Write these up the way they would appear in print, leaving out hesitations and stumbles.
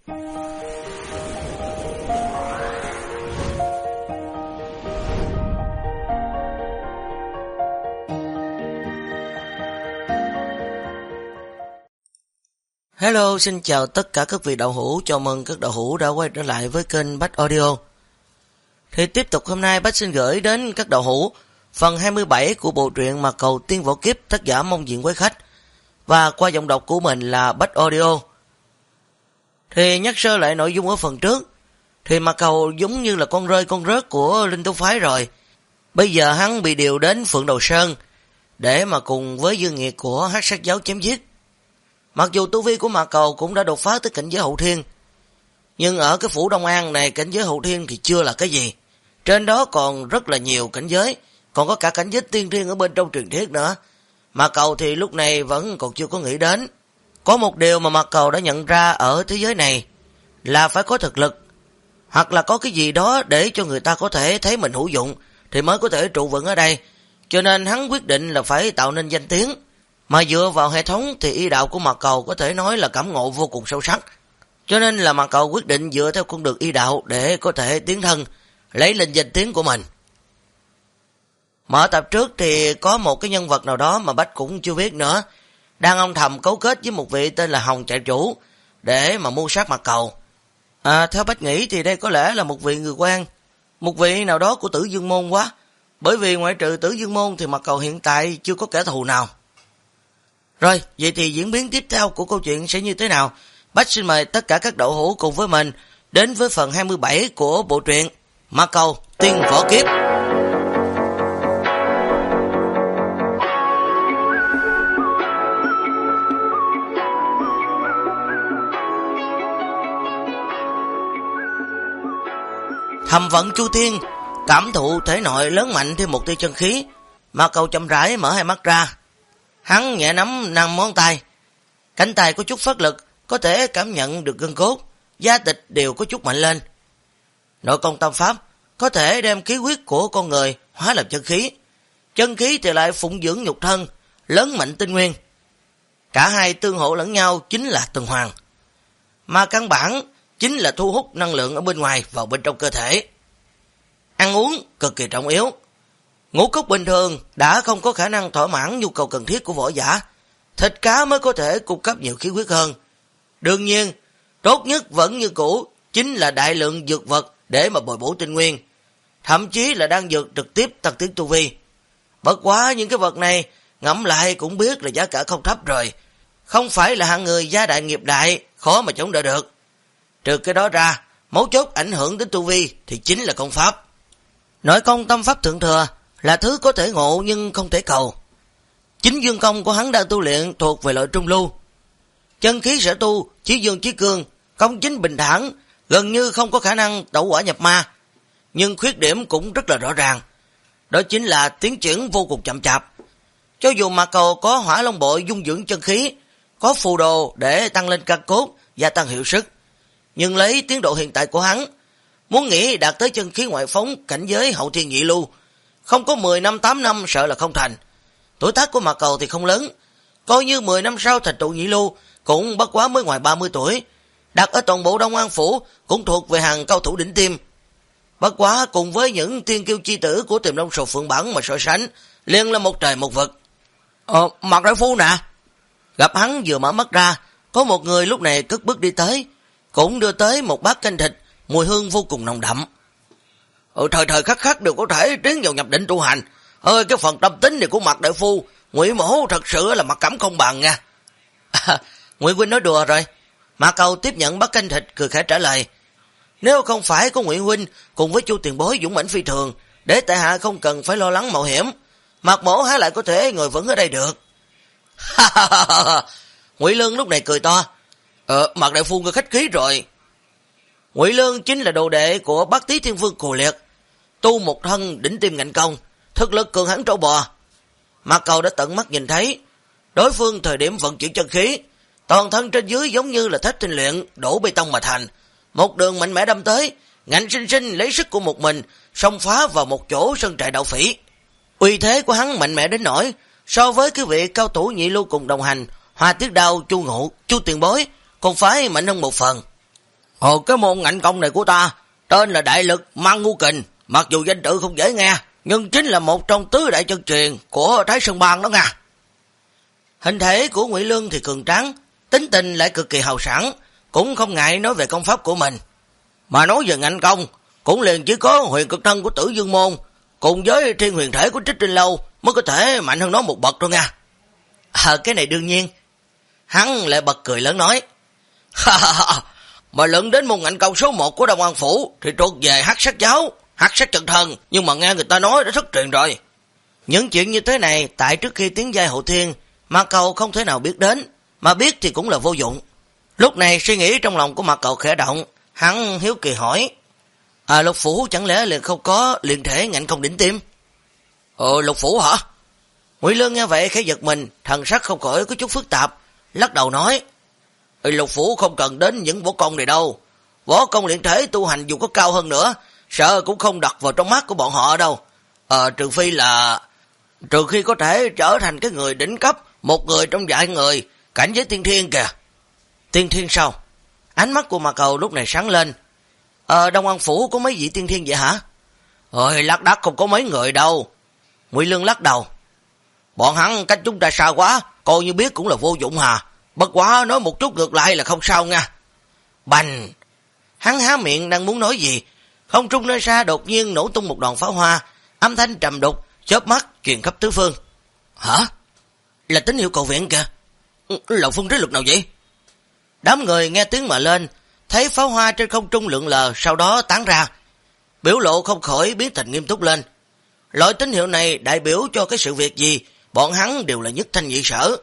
Hello, xin chào tất cả các vị đạo hữu, chào mừng các đạo hữu đã quay trở lại với kênh Bách Audio. Thì tiếp tục hôm nay Bách xin gửi đến các đạo hữu phần 27 của bộ truyện Mạc Cầu Tiên Võ Kiếp, tác giả Mông Diện Quái Khách, và qua giọng đọc của mình là Bách Audio. Thì nhắc sơ lại nội dung ở phần trước, thì Mạc Cầu giống như là con rơi con rớt của Linh Tú Phái rồi. Bây giờ hắn bị điều đến Phượng Đầu Sơn để mà cùng với dương nghiệt của Hắc Sát Giáo chém giết. Mặc dù tu vi của Mạc Cầu cũng đã đột phá tới cảnh giới hậu thiên, nhưng ở cái phủ Đông An này cảnh giới hậu thiên thì chưa là cái gì. Trên đó còn rất là nhiều cảnh giới, còn có cả cảnh giới tiên thiên ở bên trong truyền thuyết nữa. Mạc Cầu thì lúc này vẫn còn chưa có nghĩ đến. Có một điều mà Mạc Cầu đã nhận ra ở thế giới này là phải có thực lực, hoặc là có cái gì đó để cho người ta có thể thấy mình hữu dụng thì mới có thể trụ vững ở đây. Cho nên hắn quyết định là phải tạo nên danh tiếng. Mà dựa vào hệ thống thì y đạo của Mạc Cầu có thể nói là cảm ngộ vô cùng sâu sắc. Cho nên là Mạc Cầu quyết định dựa theo con đường y đạo để có thể tiến thân, lấy lên danh tiếng của mình. Mở tập trước thì có một cái nhân vật nào đó mà Bách cũng chưa biết nữa, đang âm thầm cấu kết với một vị tên là Hồng Trại Chủ để mà mưu sát Mạc Cầu. Theo Bách nghĩ thì đây có lẽ là một vị người quen, một vị nào đó của Tử Dương Môn quá. Bởi vì ngoại trừ Tử Dương Môn thì Mạc Cầu hiện tại chưa có kẻ thù nào. Rồi, vậy thì diễn biến tiếp theo của câu chuyện sẽ như thế nào? Bách xin mời tất cả các đạo hữu cùng với mình đến với phần 27 của bộ truyện Mạc Cầu Tiên Võ Kiếp. Thầm vận Chu Thiên cảm thụ thể nội lớn mạnh thêm một tia chân khí. Mạc Cầu chậm rãi mở hai mắt ra. Hắn nhẹ nắm 5 ngón tay, cánh tay có chút phát lực, có thể cảm nhận được gân cốt, da thịt đều có chút mạnh lên. Nội công tâm pháp có thể đem khí huyết của con người hóa làm chân khí thì lại phụng dưỡng nhục thân, lớn mạnh tinh nguyên. Cả hai tương hỗ lẫn nhau chính là tuần hoàn, mà căn bản chính là thu hút năng lượng ở bên ngoài vào bên trong cơ thể. Ăn uống cực kỳ trọng yếu. Ngũ cốc bình thường đã không có khả năng thỏa mãn nhu cầu cần thiết của võ giả, thịt cá mới có thể cung cấp nhiều khí huyết hơn. Đương nhiên, tốt nhất vẫn như cũ chính là đại lượng dược vật để mà bồi bổ tinh nguyên, thậm chí là đan dược trực tiếp tăng tiến tu vi. Bất quá những cái vật này ngẫm lại cũng biết là giá cả không thấp rồi, không phải là hạng người gia đại nghiệp đại khó mà chống đỡ được. Trừ cái đó ra, mấu chốt ảnh hưởng đến tu vi thì chính là công pháp. Nội công tâm pháp thượng thừa là thứ có thể ngộ nhưng không thể cầu. Chính dương công của hắn đang tu luyện thuộc về loại trung lưu. Chân khí sở tu, chí dương chí cương, công chính bình thản, gần như không có khả năng tẩu quả nhập ma. Nhưng khuyết điểm cũng rất là rõ ràng. Đó chính là tiến triển vô cùng chậm chạp. Cho dù Mạc Cầu có hỏa long bội dung dưỡng chân khí, có phù đồ để tăng lên căn cốt, gia tăng hiệu sức, nhưng lấy tiến độ hiện tại của hắn, muốn nghĩ đạt tới chân khí ngoại phóng cảnh giới hậu thiên nhị lưu, không có 10 năm 8 năm sợ là không thành. Tuổi tác của Mạc Cầu thì không lớn, coi như 10 năm sau thành tựu nhị lưu cũng bất quá mới ngoài 30 tuổi, đặt ở toàn bộ Đông An Phủ cũng thuộc về hàng cao thủ đỉnh tiêm. Bất quá cùng với những tiên kiêu chi tử của Tiềm Long Sầu Phượng Bản mà so sánh, liền là một trời một vực. Mạc đại phu nè. Gặp hắn vừa mở mắt ra, có một người lúc này cất bước đi tới, cũng đưa tới một bát canh thịt, mùi hương vô cùng nồng đậm. Thời khắc khắc đều có thể tiến vào nhập định tu hành. Cái phần tâm tính này của Mạc đại phu, Ngụy Mỗ thật sự là mặc cảm không bằng nha. Ngụy huynh nói đùa rồi. Mạc Cầu tiếp nhận bát canh thịt cười khẽ trả lời. Nếu không phải có Ngụy huynh cùng với Chu tiền bối dũng mãnh phi thường, để tại hạ không cần phải lo lắng mạo hiểm, Mạc mỗ há lại có thể ngồi vững ở đây được. Ngụy Lương lúc này cười to. Mạc đại phu người khách khí rồi. Ngụy Lương chính là đồ đệ của Bát Tý Thiên Vương Cù Liệt, tu một thân đỉnh tiêm ngạnh công, thực lực cường hãn trâu bò. Mạc Cầu đã tận mắt nhìn thấy đối phương thời điểm vận chuyển chân khí, toàn thân trên dưới giống như là thép tinh luyện đổ bê tông mà thành, một đường mạnh mẽ đâm tới, ngạnh sinh sinh lấy sức của một mình xông phá vào một chỗ sân trại đạo phỉ. Uy thế của hắn mạnh mẽ đến nỗi so với cái vị cao thủ nhị lưu cùng đồng hành Hoa Tiết Đao, Chu Ngụ, Chu tiền bối còn phải mạnh hơn một phần. Cái môn ngạnh công này của ta tên là Đại Lực Mang Ngu Kình, mặc dù danh tự không dễ nghe, nhưng chính là một trong tứ đại chân truyền của Thái Sơn Bang đó nha. Hình thể của Ngụy Lương thì cường tráng, tính tình lại cực kỳ hào sảng, cũng không ngại nói về công pháp của mình. Mà nói về ngạnh công, cũng liền chỉ có huyền cực thân của Tử Dương Môn cùng với thiên huyền thể của Trích Tinh Lâu mới có thể mạnh hơn nó một bậc thôi nha. Cái này đương nhiên. Hắn lại bật cười lớn nói, mà luận đến môn ngạnh công số 1 của Đông An Phủ thì thuộc về Hắc Sát Giáo, Hắc Sát Chân Thân, nhưng mà nghe người ta nói đã thất truyền rồi. Những chuyện như thế này tại trước khi tiến giai hậu thiên, Mạc Cầu không thể nào biết đến, mà biết thì cũng là vô dụng. Lúc này suy nghĩ trong lòng của Mạc Cầu khẽ động, hắn hiếu kỳ hỏi, Lục Phủ chẳng lẽ liền không có liền thể ngạnh công đỉnh tiêm? Lục Phủ hả? Ngụy Lương nghe vậy khẽ giật mình, thần sắc không khỏi có chút phức tạp, lắc đầu nói, Lục Phủ không cần đến những võ công này đâu, võ công luyện thể tu hành dù có cao hơn nữa, sợ cũng không đặt vào trong mắt của bọn họ đâu. Trừ khi có thể trở thành cái người đỉnh cấp, một người trong vài người, cảnh giới tiên thiên kìa. Tiên thiên sao? Ánh mắt của Mạc Cầu lúc này sáng lên. Đông An Phủ có mấy vị tiên thiên vậy hả? Lác đác không có mấy người đâu. Ngụy Lương lắc đầu. Bọn hắn cách chúng ta xa quá, coi như biết cũng là vô dụng hà. Bất quá nói một chút ngược lại là không sao nha. Bành! Hắn há miệng đang muốn nói gì, không trung nơi xa đột nhiên nổ tung một đòn pháo hoa, âm thanh trầm đục, chớp mắt truyền khắp tứ phương. Hả? Là tín hiệu cầu viện kìa. Là phương thế lực nào vậy? Đám người nghe tiếng mà lên, thấy pháo hoa trên không trung lượn lờ, sau đó tán ra. Biểu lộ không khỏi biến thành nghiêm túc lên. Loại tín hiệu này đại biểu cho cái sự việc gì, bọn hắn đều là nhất thanh nhị sở.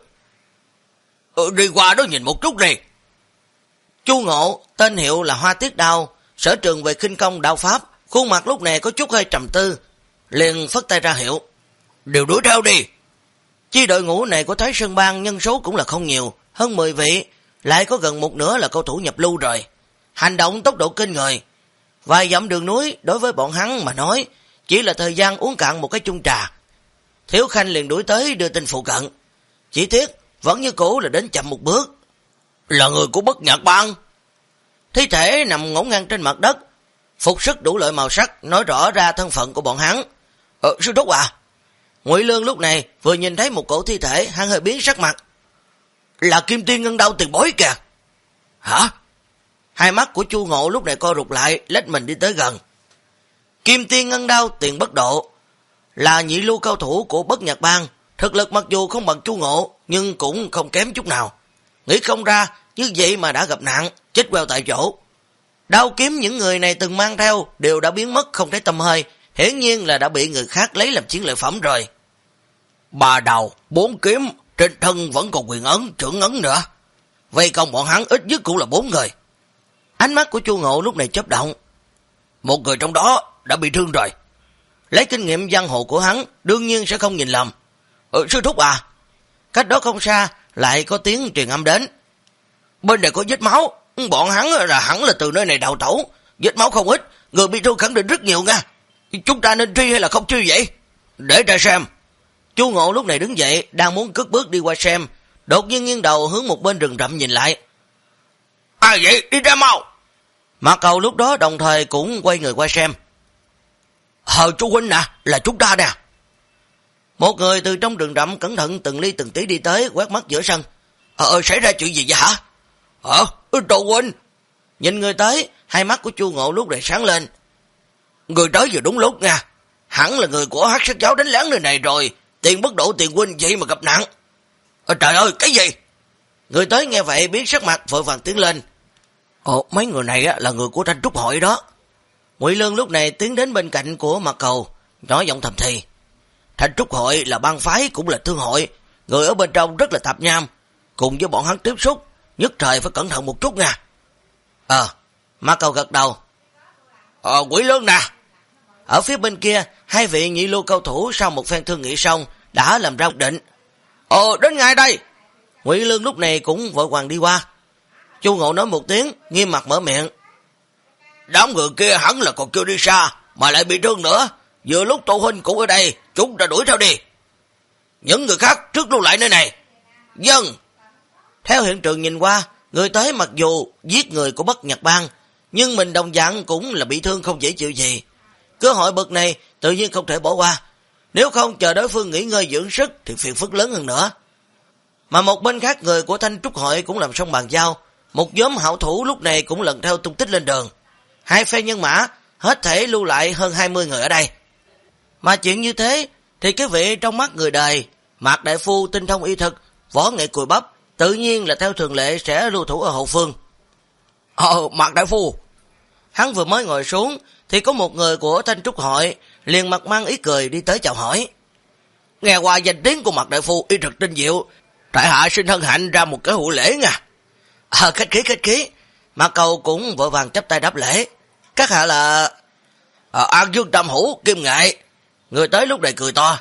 Đi qua đó nhìn một chút đi. Chu Ngộ, tên hiệu là Hoa Tiết Đao, sở trường về khinh công đạo pháp, khuôn mặt lúc này có chút hơi trầm tư, liền phất tay ra hiệu. Đều đuổi theo đi. Chi đội ngũ này của Thái Sơn Bang nhân số cũng là không nhiều, hơn 10 vị, lại có gần một nửa là cầu thủ nhập lưu rồi. Hành động tốc độ kinh người. Vài dặm đường núi đối với bọn hắn mà nói, chỉ là thời gian uống cạn một cái chung trà. Thiếu Khanh liền đuổi tới đưa tin phụ cận. Chỉ tiếc, vẫn như cũ là đến chậm một bước. Là người của Bất Nhạc Bang. Thi thể nằm ngổn ngang trên mặt đất, phục sức đủ loại màu sắc, nói rõ ra thân phận của bọn hắn. Sư thúc à? Ngụy Lương lúc này vừa nhìn thấy một cổ thi thể, hắn hơi biến sắc mặt. Là Kim Tiên Ngân Đao tiền bối kìa. Hả? Hai mắt của Chu Ngộ lúc này co rụt lại, lách mình đi tới gần. Kim Tiên Ngân Đao tiền bất độ là nhị lưu cao thủ của Bất Nhạc Bang, thực lực mặc dù không bằng Chu Ngộ, nhưng cũng không kém chút nào. Nghĩ không ra, như vậy mà đã gặp nạn, chết queo tại chỗ. Đao kiếm những người này từng mang theo đều đã biến mất không thấy tăm hơi, hiển nhiên là đã bị người khác lấy làm chiến lợi phẩm rồi. 3 đầu, 4 kiếm, trên thân vẫn còn quyền ấn, trưởng ấn nữa. Vây công bọn hắn ít nhất cũng là 4 người. Ánh mắt của Chu Ngộ lúc này chớp động. Một người trong đó đã bị thương rồi. Lấy kinh nghiệm giang hồ của hắn, đương nhiên sẽ không nhìn lầm. Sư thúc à? Cách đó không xa, lại có tiếng truyền âm đến. Bên này có vết máu, bọn hắn là hẳn là từ nơi này đào tẩu. Vết máu không ít, người bị thương khẳng định rất nhiều nha. Chúng ta nên truy hay là không truy vậy? Để ra xem. Chu Ngộ lúc này đứng dậy, đang muốn cất bước đi qua xem, đột nhiên nghiêng đầu hướng một bên rừng rậm nhìn lại. Ai vậy? Đi ra mau! Mạc Cầu lúc đó đồng thời cũng quay người qua xem. Chú huynh nè, là chúng ta nè. Một người từ trong rừng rậm cẩn thận từng ly từng tí đi tới, quét mắt giữa sân. Xảy ra chuyện gì vậy hả? Trù huynh. Nhìn người tới, hai mắt của Chu Ngộ lúc này sáng lên. Người tới vừa đúng lúc nha. Hẳn là người của Hắc Sát Giáo đánh lén nơi này rồi. Tiền bất độ tiền huynh vậy mà gặp nạn. Trời ơi, cái gì? Người tới nghe vậy biến sắc mặt vội vàng tiến lên. Mấy người này là người của Thanh Trúc Hội đó. Ngụy Lương lúc này tiến đến bên cạnh của Mạc Cầu, nói giọng thầm thì. Thanh Trúc Hội là bang phái cũng là thương hội, người ở bên trong rất là tạp nham, cùng với bọn hắn tiếp xúc, nhất thời phải cẩn thận một chút nha. Mạc Cầu gật đầu. Ngụy Lương nè. Ở phía bên kia, hai vị nhị lưu cao thủ sau một phen thương nghị xong đã làm ra quyết định. Đến ngay đây. Ngụy Lương lúc này cũng vội vàng đi qua. Chu Ngộ nói một tiếng, nghiêm mặt mở miệng. Đám người kia hẳn là còn chưa đi xa, mà lại bị thương nữa. Vừa lúc Tô huynh cũng ở đây, chúng ta đuổi theo đi. Những người khác trước lưu lại nơi này. Dân. Theo hiện trường nhìn qua, người tới mặc dù giết người của Bất Nhạc Bang, nhưng mình đồng dạng cũng là bị thương không dễ chịu gì. Cơ hội bậc này tự nhiên không thể bỏ qua, nếu không chờ đối phương nghỉ ngơi dưỡng sức thì phiền phức lớn hơn nữa. Mà một bên khác, người của Thanh Trúc Hội cũng làm xong bàn giao, một nhóm hảo thủ lúc này cũng lần theo tung tích lên đường. Hai phe nhân mã hết thể lưu lại hơn 20 người ở đây. Mà chuyện như thế thì cái vị trong mắt người đời, Mạc đại phu tinh thông y thực, võ nghệ cùi bắp, tự nhiên là theo thường lệ sẽ lưu thủ ở hậu phương. Mạc đại phu. Hắn vừa mới ngồi xuống thì có một người của Thanh Trúc Hội liền mặt mang ý cười đi tới chào hỏi. Nghe qua danh tiếng của Mạc đại phu y thực tinh diệu, tại hạ xin hân hạnh ra một cái hữu lễ nha. Khách khí. Mạc Cầu cũng vội vàng chắp tay đáp lễ. Các hạ là An Dương Tam Hữu Kim Nghệ. Người tới lúc này cười to.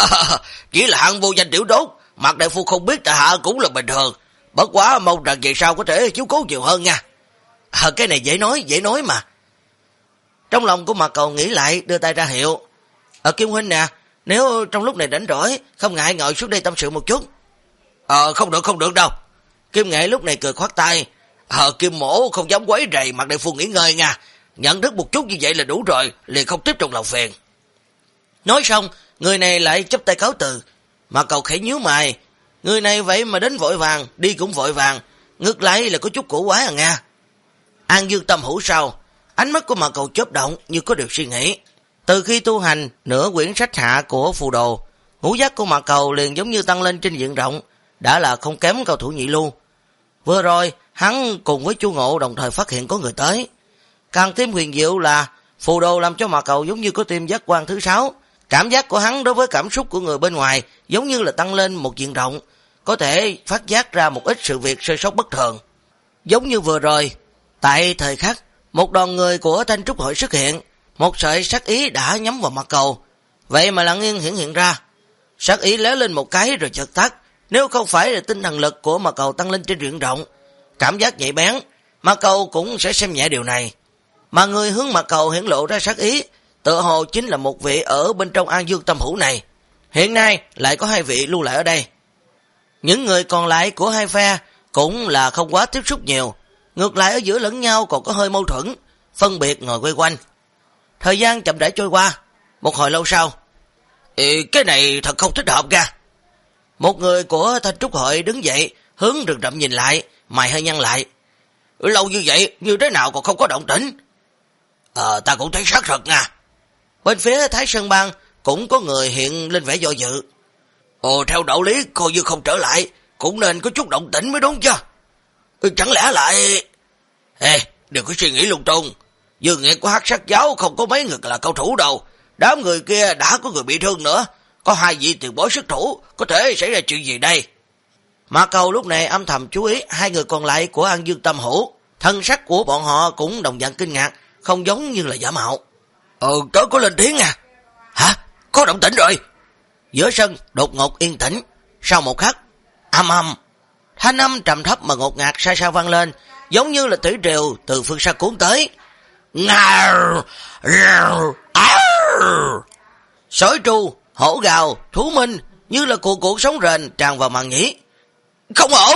Chỉ là hạng vô danh tiểu đốt, Mạc đại phu không biết tại hạ cũng là bình thường, bất quá mong rằng về sau có thể chiếu cố nhiều hơn nha. Cái này dễ nói mà. Trong lòng của Mạc Cầu nghĩ lại, đưa tay ra hiệu. Kim huynh nè, nếu trong lúc này rảnh rỗi, không ngại ngồi xuống đây tâm sự một chút. Không được đâu. Kim Nghệ lúc này cười khoát tay. Kim mổ không dám quấy rầy Mạc đại phu nghỉ ngơi nha, nhận thức một chút như vậy là đủ rồi, liền không tiếp trong lòng phiền. Nói xong, người này lại chắp tay cáo từ. Mạc Cầu khẽ nhíu mày, người này vậy mà đến vội vàng, đi cũng vội vàng, ngược lại là có chút cổ quái nha. An Dương Tâm Hữu sao? Ánh mắt của Mạc Cầu chớp động như có điều suy nghĩ. Từ khi tu hành nửa quyển sách hạ của phù đồ, ngũ giác của Mạc Cầu liền giống như tăng lên trên diện rộng, đã là không kém cao thủ nhị lưu. Vừa rồi, hắn cùng với Chu Ngộ đồng thời phát hiện có người tới. Càng thêm huyền diệu là phù đồ làm cho Mạc Cầu giống như có thêm giác quan thứ 6. Cảm giác của hắn đối với cảm xúc của người bên ngoài giống như là tăng lên một diện rộng, có thể phát giác ra một ít sự việc sơ sót bất thường. Giống như vừa rồi, tại thời khắc, một đoàn người của Thanh Trúc Hội xuất hiện, một sợi sát ý đã nhắm vào Mạc Cầu, vậy mà lặng yên hiện ra. Sát ý léo lên một cái rồi chợt tắt, nếu không phải là tinh thần lực của Mạc Cầu tăng lên trên diện rộng, cảm giác nhạy bén, Mạc Cầu cũng sẽ xem nhẹ điều này. Mà người hướng Mạc Cầu hiển lộ ra sát ý, tựa hồ chính là một vị ở bên trong An Dương Tâm Hữu này. Hiện nay lại có 2 vị lưu lại ở đây. Những người còn lại của hai phe cũng là không quá tiếp xúc nhiều, ngược lại ở giữa lẫn nhau còn có hơi mâu thuẫn, phân biệt ngồi quay quanh. Thời gian chậm rãi trôi qua, một hồi lâu sau, cái này thật không thích hợp ra. Một người của Thanh Trúc Hội đứng dậy, hướng rừng rậm nhìn lại, mày hơi nhăn lại. Lâu như vậy, như thế nào còn không có động tĩnh? Ta cũng thấy xác thật nha. Bên phía Thái Sơn Bang cũng có người hiện lên vẻ do dự. Theo đạo lý coi như không trở lại, cũng nên có chút động tĩnh mới đúng chứ. Chẳng lẽ lại... đừng có suy nghĩ lung tung. Dương Nghiệt của Hắc Sát Giáo không có mấy người là cao thủ đâu. Đám người kia đã có người bị thương nữa. Có 2 vị tiền bối xuất thủ, có thể xảy ra chuyện gì đây? Mạc Cầu lúc này âm thầm chú ý 2 người còn lại của An Dương Tâm Hữu. Thân sắc của bọn họ cũng đồng dạng kinh ngạc, không giống như là giả mạo. Tớ có lên tiếng à? Hả? Có động tĩnh rồi. Giữa sân đột ngột yên tĩnh. Sau một khắc, âm, thanh âm trầm thấp mà ngột ngạt xa xa vang lên, giống như là thủy triều từ phương xa cuốn tới. Sói tru, hổ gào, thú minh như là cuộc sóng rền tràn vào màn nhĩ. Không ổn!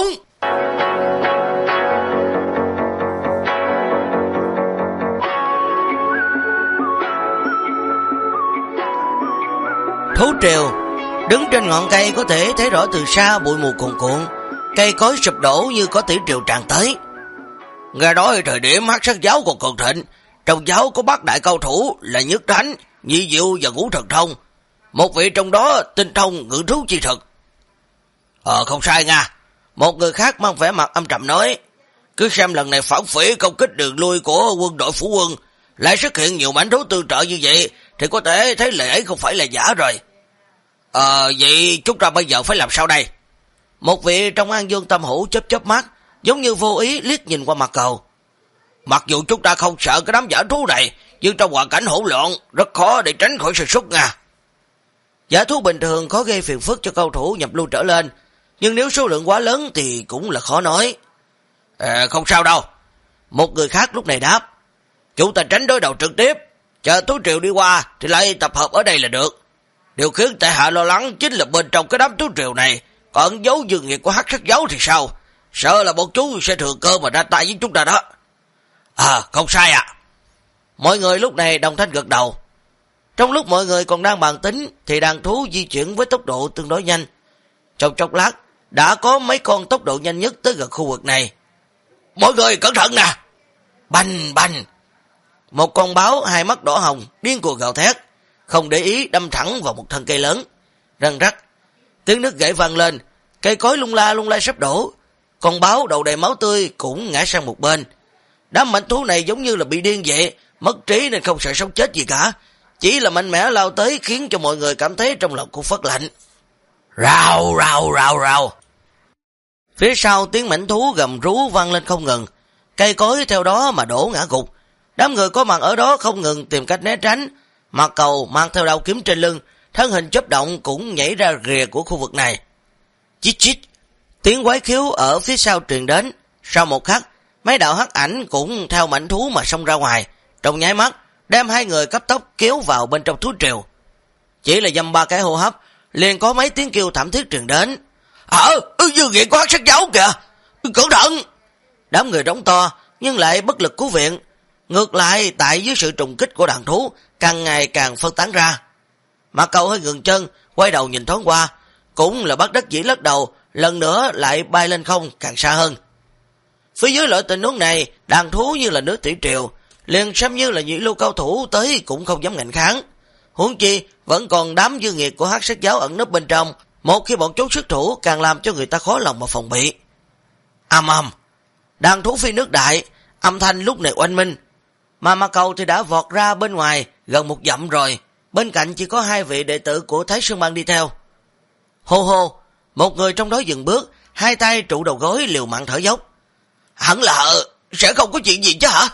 Thú triều đứng trên ngọn cây có thể thấy rõ từ xa bụi mù cuồn cuộn, cây cối sụp đổ như có thủy triều tràn tới. Nghe nói thời điểm Hắc Sát Giáo còn cường thịnh, trong giáo có 3 đại cao thủ là Nhất Thánh, Nhị Diệu và Ngũ Thần Thông. Một vị trong đó tinh thông ngự thú chi thực. Không sai nha. Một người khác mang vẻ mặt âm trầm nói. Cứ xem lần này phản phỉ công kích đường lui của quân đội phủ quân, lại xuất hiện nhiều mảnh thú tương trợ như vậy, thì có thể thấy lời ấy không phải là giả rồi. Vậy chúng ta bây giờ phải làm sao đây? Một vị trong An Dương Tâm Hữu chớp mắt, giống như vô ý liếc nhìn qua Mạc Cầu. Mặc dù chúng ta không sợ cái đám giả thú này, nhưng trong hoàn cảnh hỗn loạn rất khó để tránh khỏi sự xuất nha. Giả thú bình thường khó gây phiền phức cho cao thủ nhập lưu trở lên, nhưng nếu số lượng quá lớn thì cũng là khó nói. Không sao đâu. Một người khác lúc này đáp. Chúng ta tránh đối đầu trực tiếp, chờ thú triều đi qua thì lại tập hợp ở đây là được. Điều khiến tại hạ lo lắng chính là bên trong cái đám thú triều này còn giấu Dương Nghiệt của Hắc Sát Giáo thì sao? Sợ là bọn chú sẽ thừa cơ mà ra tay với chúng ta đó. Không sai ạ. Mọi người lúc này đồng thanh gật đầu. Trong lúc mọi người còn đang bàn tính thì đàn thú di chuyển với tốc độ tương đối nhanh. Trong chốc lát đã có mấy con tốc độ nhanh nhất tới gần khu vực này. Mọi người cẩn thận nè. Bành bành. Một con báo hai mắt đỏ hồng điên cuồng gào thét, không để ý đâm thẳng vào một thân cây lớn. Răng rắc, tiếng nước gãy vang lên, cây cối lung lay sắp đổ. Con báo đầu đầy máu tươi cũng ngã sang một bên. Đám mãnh thú này giống như là bị điên vậy, mất trí nên không sợ sống chết gì cả, chỉ là mạnh mẽ lao tới khiến cho mọi người cảm thấy trong lòng cũng phất lạnh. Rào rào rào rào. Phía sau tiếng mãnh thú gầm rú vang lên không ngừng, cây cối theo đó mà đổ ngã gục. Đám người có mặt ở đó không ngừng tìm cách né tránh. Mạc Cầu mang theo đao kiếm trên lưng, thân hình chớp động cũng nhảy ra rìa của khu vực này. Chít chít, tiếng quái khiếu ở phía sau truyền đến. Sau một khắc, mấy đạo hắc ảnh cũng theo mãnh thú mà xông ra ngoài, trong nháy mắt đem hai người cấp tốc kéo vào bên trong thú triều. Chỉ là dăm ba cái hô hấp, liền có mấy tiếng kêu thảm thiết truyền đến. Dương nghiện có hắc sát giáo kìa, cẩn thận. Đám người đóng to nhưng lại bất lực cứu viện. Ngược lại, tại dưới sự trùng kích của đàn thú càng ngày càng phân tán ra. Mạc Cầu hơi ngừng chân, quay đầu nhìn thoáng qua, cũng là bất đắc dĩ lắc đầu, lần nữa lại bay lên không càng xa hơn. Phía dưới loại tình huống này, đàn thú như là nước thủy triều, liền xem như là nhị lưu cao thủ tới cũng không dám ngạnh kháng. Huống chi vẫn còn đám dư nghiệt của hắc sát giáo ẩn nấp bên trong, một khi bọn chúng xuất thủ càng làm cho người ta khó lòng mà phòng bị. Ầm ầm, đàn thú phi nước đại, âm thanh lúc này oanh minh. Mà Mạc Cầu thì đã vọt ra bên ngoài gần một dặm rồi, bên cạnh chỉ có hai vị đệ tử của Thái Sơn Bang đi theo. Hô hô, một người trong đó dừng bước, hai tay trụ đầu gối liều mạng thở dốc. Hẳn là sẽ không có chuyện gì chứ hả?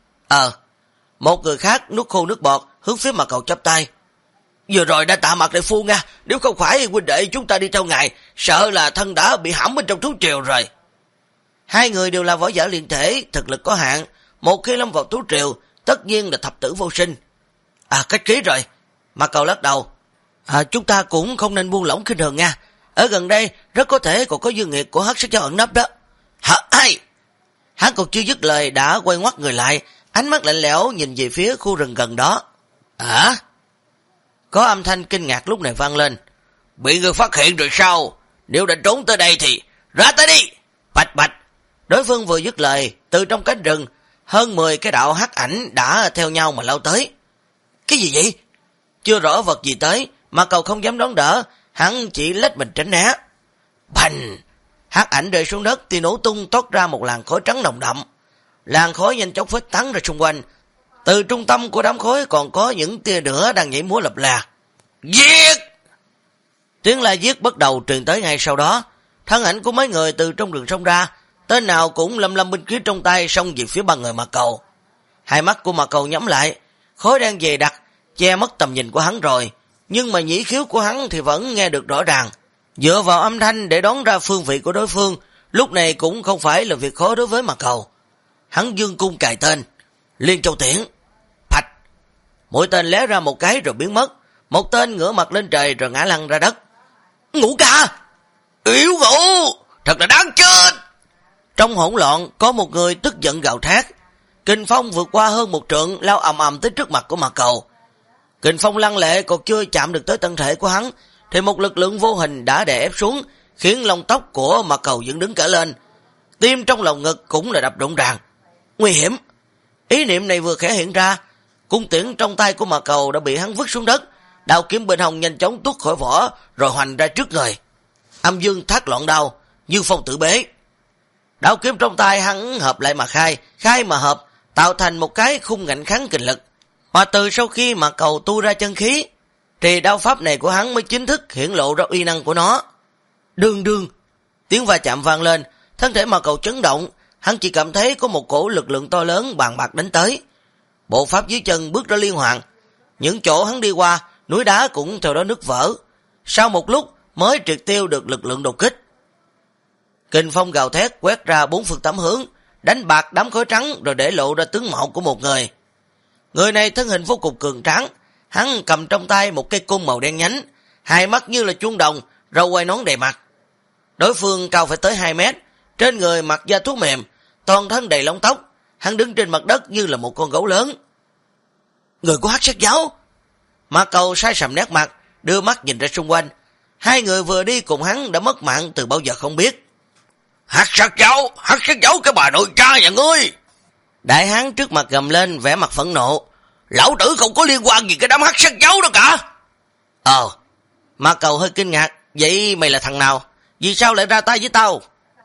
Một người khác nuốt khô nước bọt, hướng phía Mạc Cầu chắp tay. Vừa rồi đã tạ Mạc đại phu nha, nếu không phải huynh đệ chúng ta đi theo ngài, sợ là thân đã bị hãm bên trong thú triều rồi. Hai người đều là võ giả luyện thể, thực lực có hạn, một khi lâm vào thú triều, tất nhiên là thập tử vô sinh. Cách khí rồi. Mạc Cầu lắc đầu. Chúng ta cũng không nên buông lỏng khinh thường nha. Ở gần đây rất có thể còn có dương nghiệt của hắc sát giáo ẩn nấp đó. Ai? Hắn còn chưa dứt lời đã quay ngoắt người lại, ánh mắt lạnh lẽo nhìn về phía khu rừng gần đó. Có âm thanh kinh ngạc lúc này vang lên. Bị người phát hiện rồi sao? Nếu đã trốn tới đây thì ra tay đi. Bạch bạch. Đối phương vừa dứt lời, từ trong cánh rừng hơn 10 cái đạo hắc ảnh đã theo nhau mà lao tới. Cái gì vậy? Chưa rõ vật gì tới, mà Cầu không dám đón đỡ, hắn chỉ lách mình tránh né. Bành! Hắc ảnh rơi xuống đất thì nổ tung toát ra một làn khói trắng nồng đậm. Làn khói nhanh chóng phết tán ra xung quanh. Từ trung tâm của đám khói còn có những tia lửa đang nhảy múa lập là. Giết! Tiếng la giết bắt đầu truyền tới ngay sau đó. Thân ảnh của mấy người từ trong rừng xông ra, tên nào cũng lâm binh khí trong tay xông về phía ba người Mạc Cầu. Hai mắt của Mạc Cầu nhắm lại, khói đen dày đặc che mất tầm nhìn của hắn rồi, nhưng mà nhĩ khiếu của hắn thì vẫn nghe được rõ ràng. Dựa vào âm thanh để đoán ra phương vị của đối phương, lúc này cũng không phải là việc khó đối với Mạc Cầu. Hắn dương cung cài tên, Liên Châu Tiễn. Phạch! Mỗi tên lé ra một cái rồi biến mất, một tên ngửa mặt lên trời rồi ngã lăn ra đất. Ngũ ca! Yếu ngũ! Thật là đáng chết! Trong hỗn loạn có một người tức giận gào thét. Kình phong vượt qua hơn một trượng lao ầm ầm tới trước mặt của Mạc Cầu. Kình phong lăng lệ còn chưa chạm được tới thân thể của hắn thì một lực lượng vô hình đã đè ép xuống, khiến lông tóc của Mạc Cầu dựng đứng cả lên. Tim trong lồng ngực cũng là đập rộn ràng. Nguy hiểm! Ý niệm này vừa khẽ hiện ra, cung tiễn trong tay của Mạc Cầu đã bị hắn vứt xuống đất, đao kiếm bên hông nhanh chóng tuốt khỏi vỏ rồi hoành ra trước người. Âm dương thác loạn đao, như phong tử bế. Đao kiếm trong tay hắn hợp lại mà khai mà hợp, tạo thành một cái khung ngạnh kháng kình lực. Mà từ sau khi Mạc Cầu tu ra chân khí, thì đao pháp này của hắn mới chính thức hiển lộ ra uy năng của nó. Đương, tiếng va chạm vang lên, thân thể Mạc Cầu chấn động, hắn chỉ cảm thấy có một cổ lực lượng to lớn bàn bạc đánh tới. Bộ pháp dưới chân bước ra liên hoàn, những chỗ hắn đi qua, núi đá cũng theo đó nứt vỡ. Sau một lúc mới triệt tiêu được lực lượng đột kích. Kình phong gào thét quét ra bốn phương tám hướng, đánh bạc đám khói trắng rồi để lộ ra tướng mạo của một người. Người này thân hình vô cùng cường tráng, hắn cầm trong tay một cây côn màu đen nhánh, hai mắt như là chuông đồng, râu quai nón đầy mặt. Đối phương cao phải tới 2 mét, trên người mặc da thú mềm, toàn thân đầy lông tóc, hắn đứng trên mặt đất như là một con gấu lớn. Người của Hắc Sát Giáo. Mạc Cầu sai sầm nét mặt, đưa mắt nhìn ra xung quanh. Hai người vừa đi cùng hắn đã mất mạng từ bao giờ không biết. Hắc Sát Giáo cái bà nội cha nhà ngươi. Đại hán trước mặt gầm lên, vẻ mặt phẫn nộ. Lão tử không có liên quan gì cái đám Hắc Sát Giáo đó cả. Mạc Cầu hơi kinh ngạc. Vậy mày là thằng nào? Vì sao lại ra tay với tao?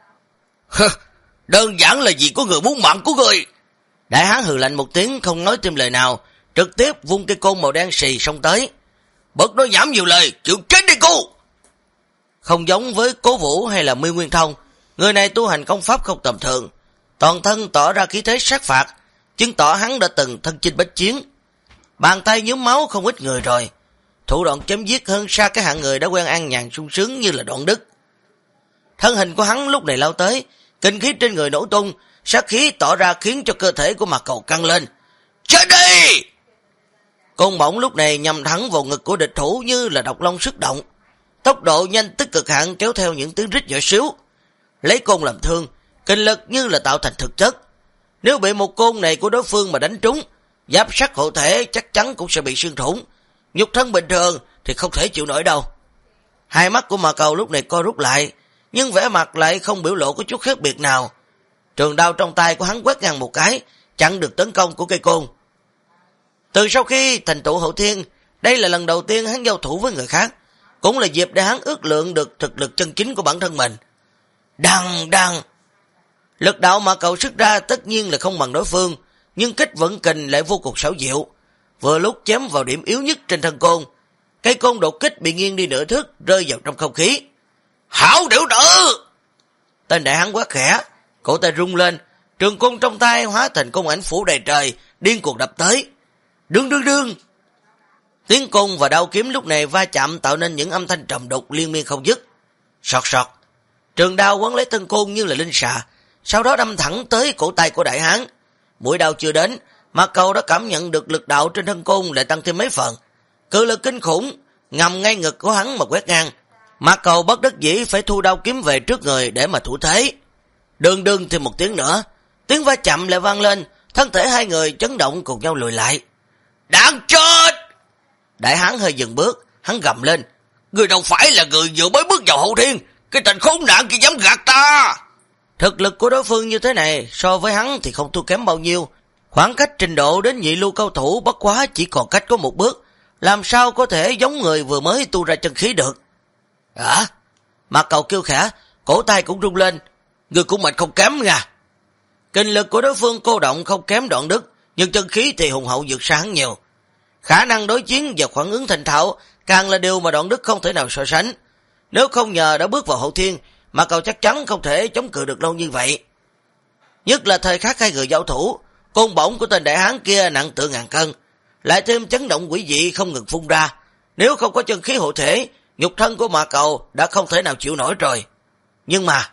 Đơn giản là vì có người muốn mạng của ngươi. Đại hán hừ lạnh một tiếng, không nói thêm lời nào, trực tiếp vung cây côn màu đen xì xông tới. Bớt nói nhảm nhiều lời, chịu chết đi cô. Không giống với Cố Vũ hay là Miêu Nguyên Thông, người này tu hành công pháp không tầm thường, toàn thân tỏ ra khí thế sát phạt, chứng tỏ hắn đã từng thân chinh bách chiến. Bàn tay nhuốm máu không ít người rồi, thủ đoạn chém giết hơn xa cái hạng người đã quen an nhàn sung sướng như là Đoạn Đức. Thân hình của hắn lúc này lao tới, kinh khí trên người nổ tung, sát khí tỏ ra khiến cho cơ thể của Mạc Cầu căng lên. Chết đi! Côn bổng lúc này nhằm thẳng vào ngực của địch thủ như là độc long xuất động, tốc độ nhanh tức cực hạn kéo theo những tiếng rít nhỏ xíu. Lấy côn làm thương, kinh lực như là tạo thành thực chất. Nếu bị một côn này của đối phương mà đánh trúng, giáp sắt hộ thể chắc chắn cũng sẽ bị xuyên thủng. Nhục thân bình thường thì không thể chịu nổi đâu. Hai mắt của Mạc Cầu lúc này co rút lại, nhưng vẻ mặt lại không biểu lộ có chút khác biệt nào. Trường đao trong tay của hắn quét ngang một cái, chặn được tấn công của cây côn. Từ sau khi thành tựu hậu thiên, đây là lần đầu tiên hắn giao thủ với người khác, cũng là dịp để hắn ước lượng được thực lực chân chính của bản thân mình. Đăng! Lực đạo mà cậu xuất ra tất nhiên là không bằng đối phương, nhưng kích vận kình lại vô cùng xảo diệu. Vừa lúc chém vào điểm yếu nhất trên thân côn, cây côn đột kích bị nghiêng đi nửa thước, rơi vào trong không khí. Hảo điểu tử! Tên đại hắn quát khẽ, cổ tay rung lên, trường côn trong tay hóa thành công ảnh phủ đầy trời, điên cuồng đập tới. Đương! Tiếng côn và đao kiếm lúc này va chạm tạo nên những âm thanh trầm đục liên miên không dứt. Sọt. Trường đao quấn lấy thân côn như là linh xà, sau đó đâm thẳng tới cổ tay của đại hán. Mũi đao chưa đến, Mạc Cầu đã cảm nhận được lực đạo trên thân côn lại tăng thêm mấy phần. Cự lực kinh khủng ngầm ngay ngực của hắn mà quét ngang. Mạc Cầu bất đắc dĩ phải thu đao kiếm về trước người để mà thủ thế. Đương thêm một tiếng nữa, tiếng va chạm lại vang lên, thân thể hai người chấn động cùng nhau lùi lại. Đáng chết! Đại hán hơi dừng bước, hắn gầm lên. Người đâu phải là người vừa mới bước vào hậu thiên, cái tên khốn nạn kia dám gạt ta! Thực lực của đối phương như thế này, so với hắn thì không thua kém bao nhiêu. Khoảng cách trình độ đến nhị lưu cao thủ bất quá chỉ còn cách có một bước, làm sao có thể giống người vừa mới tu ra chân khí được. Mạc Cầu kêu khẽ, cổ tay cũng rung lên. Người của mình không kém nha. Kinh lực của đối phương cô động không kém Đoạn Đức, nhưng chân khí thì hùng hậu vượt xa hắn nhiều. Khả năng đối chiến và phản ứng thành thạo càng là điều mà Đoạn Đức không thể nào so sánh. Nếu không nhờ đã bước vào hậu thiên, Mạc Cầu chắc chắn không thể chống cự được lâu như vậy. Nhất là thời khắc hai người giao thủ, côn bổng của tên đại hán kia nặng tựa ngàn cân, lại thêm chấn động quỷ dị không ngừng phun ra. Nếu không có chân khí hộ thể, nhục thân của Mạc Cầu đã không thể nào chịu nổi rồi. Nhưng mà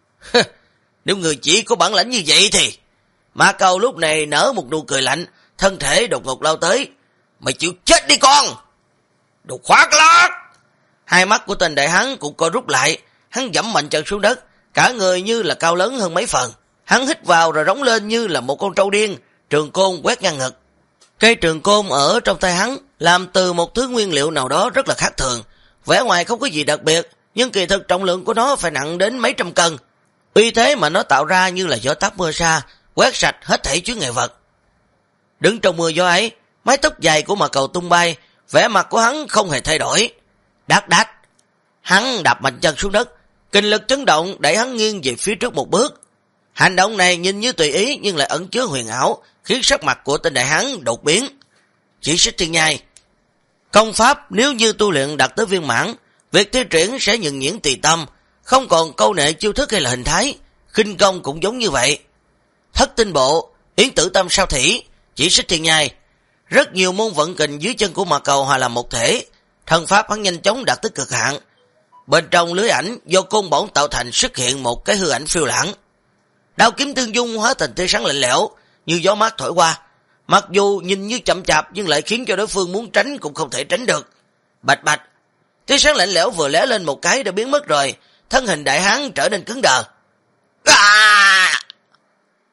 nếu người chỉ có bản lãnh như vậy thì... Mạc Cầu lúc này nở một nụ cười lạnh, thân thể đột ngột lao tới. Mày chịu chết đi con! Đồ khoác lác! Hai mắt của tên đại hán cũng co rút lại, hắn dẫm mạnh chân xuống đất, cả người như là cao lớn hơn mấy phần. Hắn hít vào rồi rống lên như là một con trâu điên, trường côn quét ngang ngực. Cây trường côn ở trong tay hắn làm từ một thứ nguyên liệu nào đó rất là khác thường, vẻ ngoài không có gì đặc biệt, nhưng kỳ thực trọng lượng của nó phải nặng đến mấy trăm cân. Uy thế mà nó tạo ra như là gió táp mưa sa, quét sạch hết thảy chướng ngại vật. Đứng trong mưa gió ấy, mái tóc dài của Mạc Cầu tung bay, vẻ mặt của hắn không hề thay đổi. Đát. Hắn đạp mạnh chân xuống đất, kinh lực chấn động đẩy hắn nghiêng về phía trước một bước. Hành động này nhìn như tùy ý nhưng lại ẩn chứa huyền ảo, khiến sắc mặt của tên đại hán đột biến. Chỉ Xích Thiên Nhai. Công pháp nếu như tu luyện đạt tới viên mãn, việc thi triển sẽ nhuần nhuyễn tùy tâm, không còn câu nệ chiêu thức hay là hình thái. Khinh công cũng giống như vậy. Thất tinh bộ, Yến Tử Tâm Sao Thủy, Chỉ Xích Thiên Nhai. Rất nhiều môn vận kình dưới chân của Mạc Cầu hòa làm một thể, thân pháp hắn nhanh chóng đạt tới cực hạn. Bên trong lưới ảnh do côn bổng tạo thành xuất hiện một cái hư ảnh phiêu lãng. Đao kiếm tương dung hóa thành tia sáng lạnh lẽo, như gió mát thổi qua. Mặc dù nhìn như chậm chạp nhưng lại khiến cho đối phương muốn tránh cũng không thể tránh được. Bạch. Tia sáng lạnh lẽo vừa lóe lên một cái đã biến mất rồi, thân hình đại hán trở nên cứng đờ.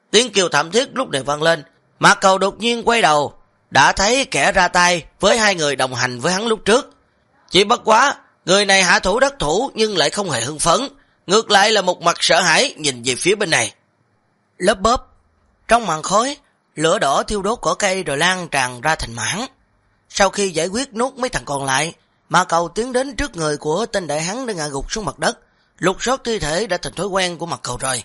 Tiếng kêu thảm thiết lúc này vang lên. Mạc Cầu đột nhiên quay đầu, đã thấy kẻ ra tay với hai người đồng hành với hắn lúc trước. Chỉ bất quá, người này hạ thủ đắc thủ nhưng lại không hề hưng phấn, ngược lại là một mặt sợ hãi nhìn về phía bên này. Lớp bóp, trong màn khói, lửa đỏ thiêu đốt cỏ cây rồi lan tràn ra thành mảng. Sau khi giải quyết nốt mấy thằng còn lại, Mạc Cầu tiến đến trước người của tên đại hán đã ngã gục xuống mặt đất. Lục soát thi thể đã thành thói quen của Mạc Cầu rồi.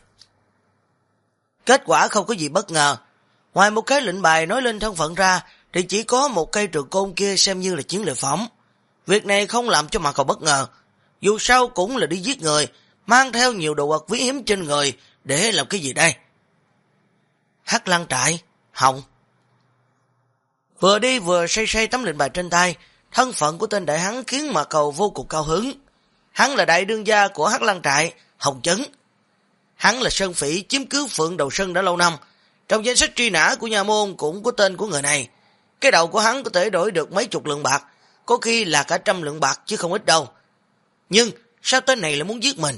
Kết quả không có gì bất ngờ. Ngoài một cái lệnh bài nói lên thân phận ra, thì chỉ có một cây trường côn kia xem như là chiến lợi phẩm. Việc này không làm cho Mạc Cầu bất ngờ. Dù sao cũng là đi giết người, mang theo nhiều đồ vật quý hiếm trên người để làm cái gì đây? Hắc Lăng Trại, Hồng. Vừa đi vừa say tấm lệnh bài trên tay, thân phận của tên đại hán khiến Mạc Cầu vô cùng cao hứng. Hắn là đại đương gia của Hắc Lăng Trại, Hồng Chấn. Hắn là sơn phỉ chiếm cứ Phượng Đầu Sơn đã lâu năm. Trong danh sách truy nã của nhà môn cũng có tên của người này. Cái đầu của hắn có thể đổi được mấy chục lượng bạc, có khi là cả 100 lượng bạc chứ không ít đâu. Nhưng sao tên này lại muốn giết mình?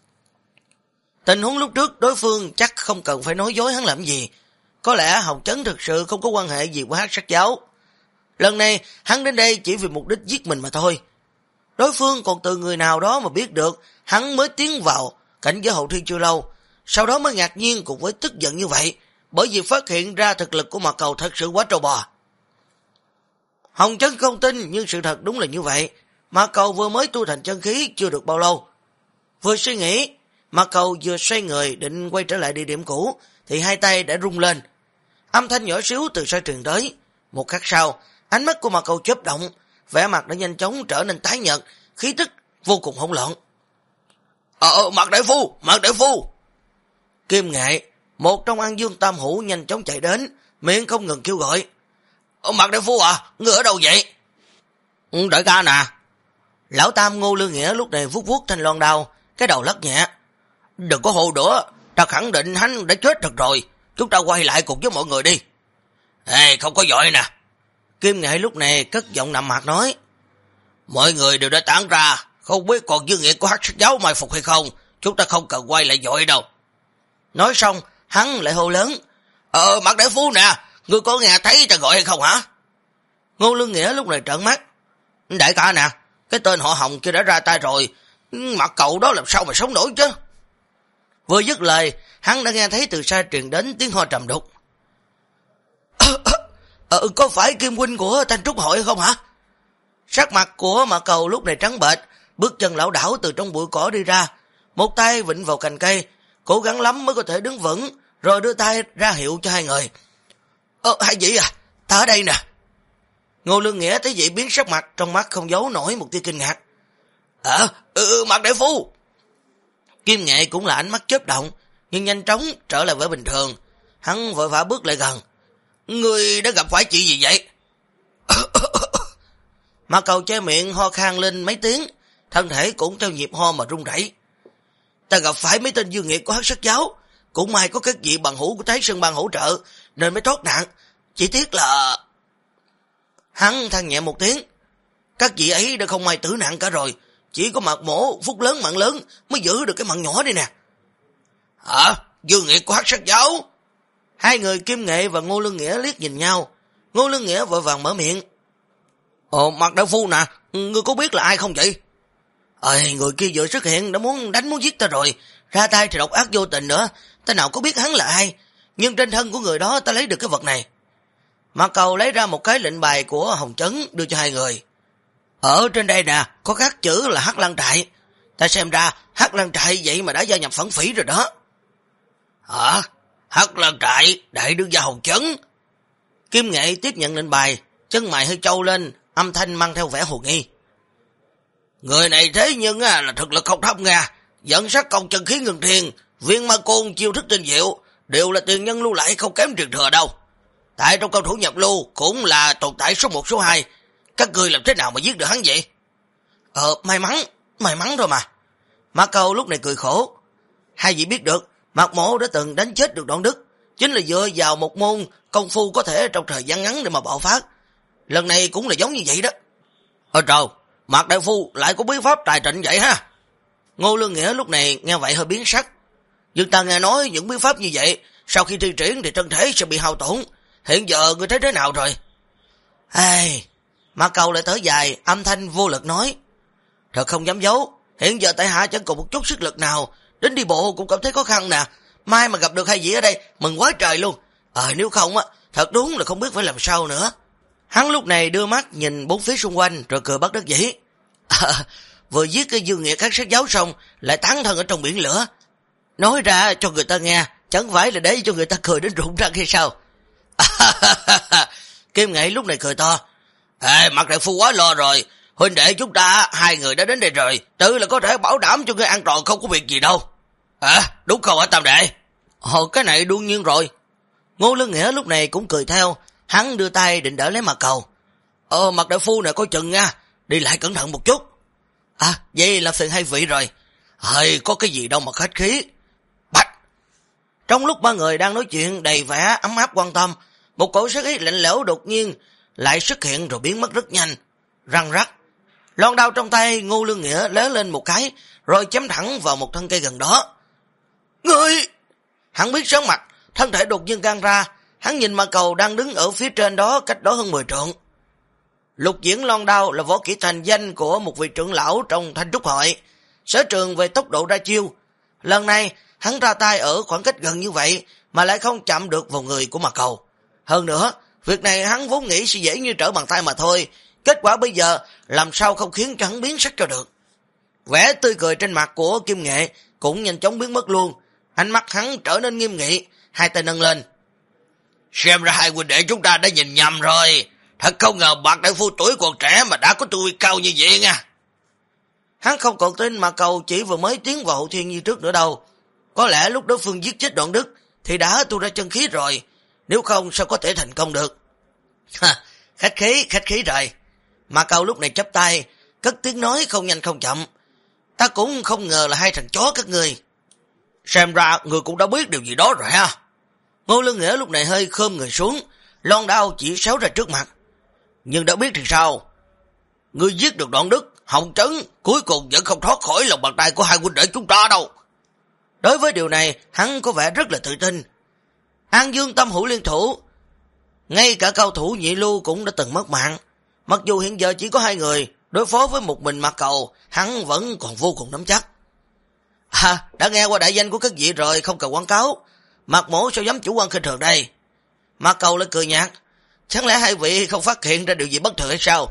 Tình huống lúc trước đối phương chắc không cần phải nói dối hắn làm gì. Có lẽ Hồng Chấn thực sự không có quan hệ gì với Hắc Sát Giáo. Lần này hắn đến đây chỉ vì mục đích giết mình mà thôi. Đối phương còn từ người nào đó mà biết được hắn mới tiến vào cảnh giới hậu thiên chưa lâu, sau đó mới ngạc nhiên cùng với tức giận như vậy, bởi vì phát hiện ra thực lực của Mạc Cầu thật sự quá trâu bò. Hồng Chấn không tin, nhưng sự thật đúng là như vậy. Mạc Cầu vừa mới tu thành chân khí chưa được bao lâu. Vừa suy nghĩ, Mạc Cầu vừa xoay người định quay trở lại địa điểm cũ, thì hai tay đã rung lên. Âm thanh nhỏ xíu từ xa truyền tới. Một khắc sau, ánh mắt của Mạc Cầu chớp động, vẻ mặt đã nhanh chóng trở nên tái nhợt, khí tức vô cùng hỗn loạn. Mạc đại phu. Kim Nghệ, một trong An Dương Tam Hữu nhanh chóng chạy đến, miệng không ngừng kêu gọi. Mạc đại phu à, ngươi ở đâu vậy? Đại ca nè. Lão Tam Ngô Lương Nghĩa lúc này vuốt vuốt thanh loan đao, cái đầu lắc nhẹ. Đừng có hồ nữa, ta khẳng định hắn đã chết thật rồi, chúng ta quay lại cùng với mọi người đi. Ê, không có vội nè. Kim Nghệ lúc này cất giọng nặng mặt nói. Mọi người đều đã tản ra, không biết còn dư nghĩa của Hắc Sát Giáo mai phục hay không, chúng ta không cần quay lại vội đâu. Nói xong, hắn lại hô lớn. Mạc đại phu nè, ngươi có nghe thấy ta gọi hay không hả? Ngô Lương Nghĩa lúc này trợn mắt. Đại ca nè, cái tên họ Hồng kia đã ra tay rồi, Mạc Cậu đó làm sao mà sống nổi chứ? Vừa dứt lời, hắn đã nghe thấy từ xa truyền đến tiếng ho trầm đục. Có phải Kim huynh của Thanh Trúc Hội không hả? Sắc mặt của Mạc Cầu lúc này trắng bệch, bước chân lảo đảo từ trong bụi cỏ đi ra, một tay vịnh vào cành cây, cố gắng lắm mới có thể đứng vững, rồi đưa tay ra hiệu cho hai người. Hai vị à, ta ở đây nè. Ngô Lương Nghĩa thấy vậy biến sắc mặt, trong mắt không giấu nổi một tia kinh ngạc. Mạc đại phu. Kim Nghệ cũng là ánh mắt chớp động, nhưng nhanh chóng trở lại vẻ bình thường. Hắn vội vã bước lại gần. Ngươi đã gặp phải chuyện gì vậy? Mạc Cầu che miệng ho khan lên mấy tiếng, thân thể cũng theo nhịp ho mà run rẩy. Ta gặp phải mấy tên dương nghiệt của Hắc Sát Giáo, cũng may có các vị bằng hữu của Thái Sơn Bang hỗ trợ nên mới thoát nạn. Chỉ tiếc là... Hắn than nhẹ một tiếng. Các vị ấy đã không may tử nạn cả rồi, chỉ có Mạc Mỗ phúc lớn mạng lớn mới giữ được cái mạng nhỏ đây nè. Hả? Dương nghiệt của Hắc Sát Giáo? Hai người Kim Nghệ và Ngô Lương Nghĩa liếc nhìn nhau. Ngô Lương Nghĩa vội vàng mở miệng. Mạc đại phu nè, ngươi có biết là ai không vậy? Người kia vừa xuất hiện đã muốn giết ta rồi, ra tay thì độc ác vô tình nữa, ta nào có biết hắn là ai, nhưng trên thân của người đó ta lấy được cái vật này. Mạc Cầu lấy ra một cái lệnh bài của Hồng Chấn đưa cho hai người. Ở trên đây nè, có khắc chữ là Hắc Lăng Trại, ta xem ra Hắc Lăng Trại vậy mà đã gia nhập phản phỉ rồi đó. Hả? Hắc Lăng Trại, đại đương gia Hồng Chấn. Kim Nghệ tiếp nhận lệnh bài, chân mày hơi trâu lên, âm thanh mang theo vẻ hồ nghi. Người này thế nhưng là thực lực không thấp nha, dẫn sát công chân khí ngừng thiên, viên ma côn chiêu thức tinh diệu, đều là tiền nhân lưu lại không kém truyền thừa đâu. Tại trong cao thủ nhập lưu cũng là tồn tại số 1 số 2, các người làm thế nào mà giết được hắn vậy? May mắn thôi mà. Mạc Cầu lúc này cười khổ. Hai vị biết được, Mạc Mỗ đã từng đánh chết được Đoạn Đức, chính là dựa vào một môn công phu có thể trong thời gian ngắn để mà bạo phát. Lần này cũng là giống như vậy đó. Trời, Mạc đại phu lại có bí pháp tài trịnh vậy ha? Ngô Lương Nghĩa lúc này nghe vậy hơi biến sắc. Nhưng ta nghe nói những bí pháp như vậy sau khi thi triển thì thân thể sẽ bị hao tổn. Hiện giờ ngươi thấy thế nào rồi? Mạc Cầu lại thở dài, âm thanh vô lực nói. Thật không dám giấu, hiện giờ tại hạ chẳng còn một chút sức lực nào, đến đi bộ cũng cảm thấy khó khăn nè. Mai mà gặp được hai vị ở đây, mừng quá trời luôn. Nếu không á, thật đúng là không biết phải làm sao nữa. Hắn lúc này đưa mắt nhìn bốn phía xung quanh rồi cười bất đắc dĩ. Vừa giết cái dương nghĩa các sát giáo xong, lại tán thân ở trong biển lửa. Nói ra cho người ta nghe, chẳng phải là để cho người ta cười đến rụng răng hay sao? Kim Nghệ lúc này cười to. Mặt đại phu quá lo rồi, huynh đệ chúng ta hai người đã đến đây rồi, tự là có thể bảo đảm cho người an toàn, không có việc gì đâu. Đúng không hả Tam đệ? Cái này đương nhiên rồi. Ngô Lương Nghĩa lúc này cũng cười theo, hắn đưa tay định đỡ lấy Mạc Cầu. Mặt đại phu này coi chừng nha, đi lại cẩn thận một chút. Vậy là phiền hai vị rồi. Có cái gì đâu mà khách khí. Bạch! Trong lúc ba người đang nói chuyện đầy vẻ ấm áp quan tâm, một cổ sát ý lạnh lẽo đột nhiên lại xuất hiện rồi biến mất rất nhanh. Răng rắc. Loan đao trong tay Ngô Lương Nghĩa lóe lên một cái, rồi chém thẳng vào một thân cây gần đó. Ngươi! Hắn biết sớm mặt, thân thể đột nhiên căng ra, hắn nhìn Mạc Cầu đang đứng ở phía trên đó, cách đó hơn 10 trượng. Lục diễn loan đao là võ kỹ thành danh của một vị trưởng lão trong Thanh Trúc hội, sở trường về tốc độ ra chiêu. Lần này hắn ra tay ở khoảng cách gần như vậy mà lại không chạm được vào người của Mạc Cầu. Hơn nữa, việc này hắn vốn nghĩ sẽ dễ như trở bàn tay mà thôi, kết quả bây giờ làm sao không khiến cho hắn biến sắc cho được. Vẻ tươi cười trên mặt của Kim Nghệ cũng nhanh chóng biến mất luôn, ánh mắt hắn trở nên nghiêm nghị, hai tay nâng lên. Xem ra hai huynh đệ chúng ta đã nhìn nhầm rồi, thật không ngờ Mạc đại phu tuổi còn trẻ mà đã có tu vi cao như vậy nha. Hắn không còn tin Mạc Cầu chỉ vừa mới tiến vào hậu thiên như trước nữa đâu. Có lẽ lúc đối phương giết chết Đoạn Đức thì đã tu ra chân khí rồi, nếu không sao có thể thành công được. Khách khí rồi. Mạc Cầu lúc này chắp tay, cất tiếng nói không nhanh không chậm. Ta cũng không ngờ là hai thằng chó các ngươi. Xem ra người cũng đã biết điều gì đó rồi ha. Ngô Lương Nghĩa lúc này hơi khom người xuống, loan đao chỉ xéo ra trước mặt. Nhưng đã biết thì sao? Ngươi giết được Đoạn Đức, Hồng Trấn, cuối cùng vẫn không thoát khỏi lòng bàn tay của hai huynh đệ chúng ta đâu. Đối với điều này, hắn có vẻ rất là tự tin. An Dương Tâm Hữu liên thủ, ngay cả cao thủ nhị lưu cũng đã từng mất mạng. Mặc dù hiện giờ chỉ có hai người, đối phó với một mình Mạc Cầu, hắn vẫn còn vô cùng nắm chắc. Đã nghe qua đại danh của các vị rồi, không cần quảng cáo. Mạc mỗ sao dám chủ quan khinh thường đây? Mạc Cầu lại cười nhạt. Chẳng lẽ hai vị không phát hiện ra điều gì bất thường hay sao?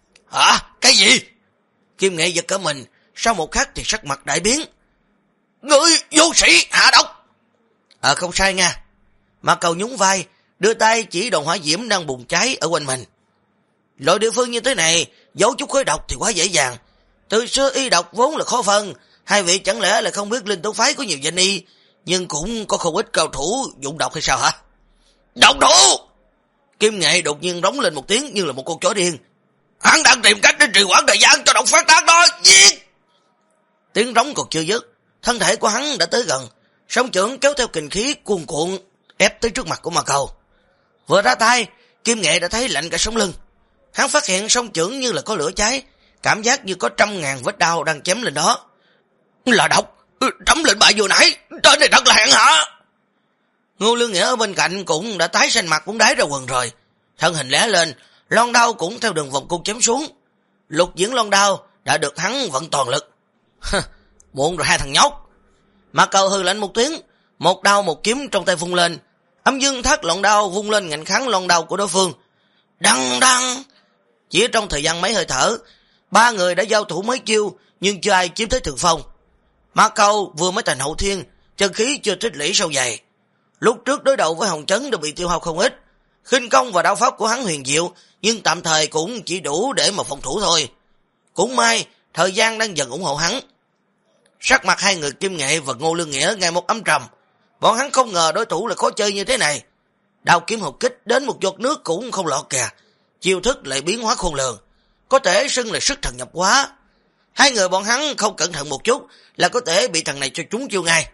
Cái gì? Kim Nghệ giật cả mình, sau một khắc thì sắc mặt đại biến. Ngươi vô sĩ hạ độc! Không sai nha. Mạc Cầu nhún vai, đưa tay chỉ đoàn hỏa diễm đang bùng cháy ở quanh mình. Loại địa phương như thế này, giấu chút khói độc thì quá dễ dàng. Từ xưa y độc vốn là khó phân, hai vị chẳng lẽ là không biết Linh Tố phái có nhiều danh y, nhưng cũng có không ít cao thủ dụng độc hay sao hả? Độc thủ! Kim Nghệ đột nhiên rống lên một tiếng như là một con chó điên. Hắn đang tìm cách để trì hoãn thời gian cho độc phát tác đó, giết! Tiếng rống còn chưa dứt, thân thể của hắn đã tới gần, song chưởng kéo theo kình khí cuồn cuộn ép tới trước mặt của Mạc Cầu. Vừa ra tay, Kim Nghệ đã thấy lạnh cả sống lưng. Hắn phát hiện song chưởng như là có lửa cháy, cảm giác như có 100.000 vết đao đang chém lên đó. Là độc, trẫm lệnh bại vừa nãy, tên này thật là hèn hả? Ngô Lương Nghĩa ở bên cạnh cũng đã tái xanh mặt muốn đáy ra quần rồi. Thân hình lé lên, loan đao cũng theo đường vòng cung chém xuống. Lục diễn loan đao đã được hắn vận toàn lực. Muộn rồi hai thằng nhóc. Mạc Cầu hừ lạnh một tiếng, một đao một kiếm trong tay vung lên. Âm dương thác loan đao vung lên ngạnh kháng loan đao của đối phương. Đăng đăng! Chỉ trong thời gian mấy hơi thở, ba người đã giao thủ mấy chiêu nhưng chưa ai chiếm thế thượng phong. Mạc Cầu vừa mới thành hậu thiên, chân khí chưa tích lũy sâu dày. Lúc trước đối đầu với Hồng Trấn đã bị tiêu hao không ít. Khinh công và đạo pháp của hắn huyền diệu, nhưng tạm thời cũng chỉ đủ để mà phòng thủ thôi. Cũng may, thời gian đang dần ủng hộ hắn. Sắc mặt hai người Kim Nghệ và Ngô Lương Nghĩa ngày một âm trầm. Bọn hắn không ngờ đối thủ là khó chơi như thế này. Đao kiếm hợp kích đến một giọt nước cũng không lọt kìa. Chiêu thức lại biến hóa khôn lường, có thể xưng là sức thần nhập hóa. Hai người bọn hắn không cẩn thận một chút là có thể bị thằng này cho trúng chiêu ngay.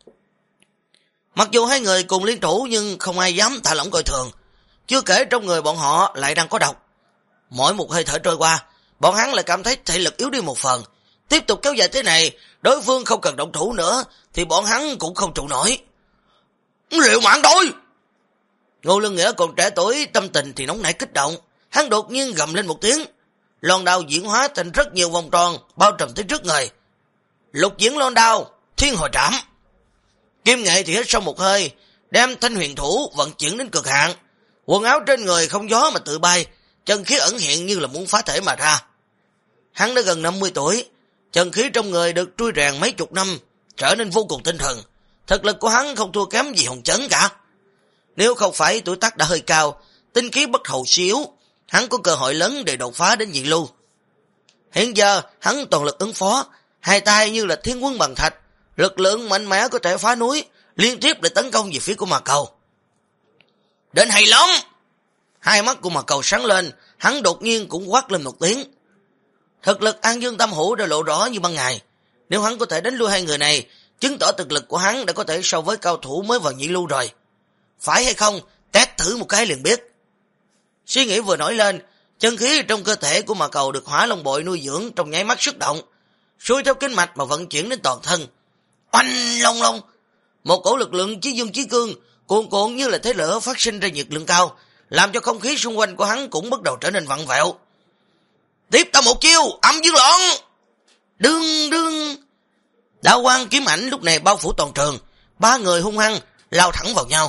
Mặc dù hai người cùng liên thủ nhưng không ai dám thả lỏng coi thường. Chưa kể trong người bọn họ lại đang có độc. Mỗi một hơi thở trôi qua, bọn hắn lại cảm thấy thể lực yếu đi một phần. Tiếp tục kéo dài thế này, đối phương không cần động thủ nữa thì bọn hắn cũng không trụ nổi. Liệu mạng tôi! Ngô Lương Nghĩa còn trẻ tuổi, tâm tình thì nóng nảy kích động. Hắn đột nhiên gầm lên một tiếng. Loan đao diễn hóa thành rất nhiều vòng tròn, bao trùm tới trước người. Lục diễn loan đao, thiên hồi trảm. Kim Nghệ thì hít sâu một hơi, đem thanh huyền thủ vận chuyển đến cực hạn. Quần áo trên người không gió mà tự bay, chân khí ẩn hiện như là muốn phá thể mà ra. Hắn đã gần 50 tuổi, chân khí trong người được trui rèn mấy chục năm, trở nên vô cùng tinh thần. Thực lực của hắn không thua kém gì Hồng Chấn cả. Nếu không phải tuổi tác đã hơi cao, tinh khí bất hậu xíu, hắn có cơ hội lớn để đột phá đến nhị lưu. Hiện giờ hắn toàn lực ứng phó, hai tay như là thiên quân bằng thạch, lực lượng mạnh mẽ có thể phá núi, liên tiếp để tấn công về phía của Ma Cầu. Đến hay lắm! Hai mắt của Ma Cầu sáng lên, hắn đột nhiên cũng quát lên một tiếng. Thực lực An Dương Tam Hữu đã lộ rõ như ban ngày. Nếu hắn có thể đánh lui hai người này, chứng tỏ thực lực của hắn đã có thể so với cao thủ mới vào nhị lưu rồi. Phải hay không, test thử một cái liền biết. Suy nghĩ vừa nổi lên, chân khí trong cơ thể của Ma Cầu được Hỏa Long Bội nuôi dưỡng trong nháy mắt xuất động, xuôi theo kinh mạch mà vận chuyển đến toàn thân. Oanh long long, một cổ lực lượng chí dương chí cương cuồn cuộn như là thế lửa phát sinh ra nhiệt lượng cao, làm cho không khí xung quanh của hắn cũng bắt đầu trở nên vặn vẹo. Tiếp ta một chiêu, âm dương loạn. Đương đương, đạo quang kiếm ảnh lúc này bao phủ toàn trường, ba người hung hăng lao thẳng vào nhau.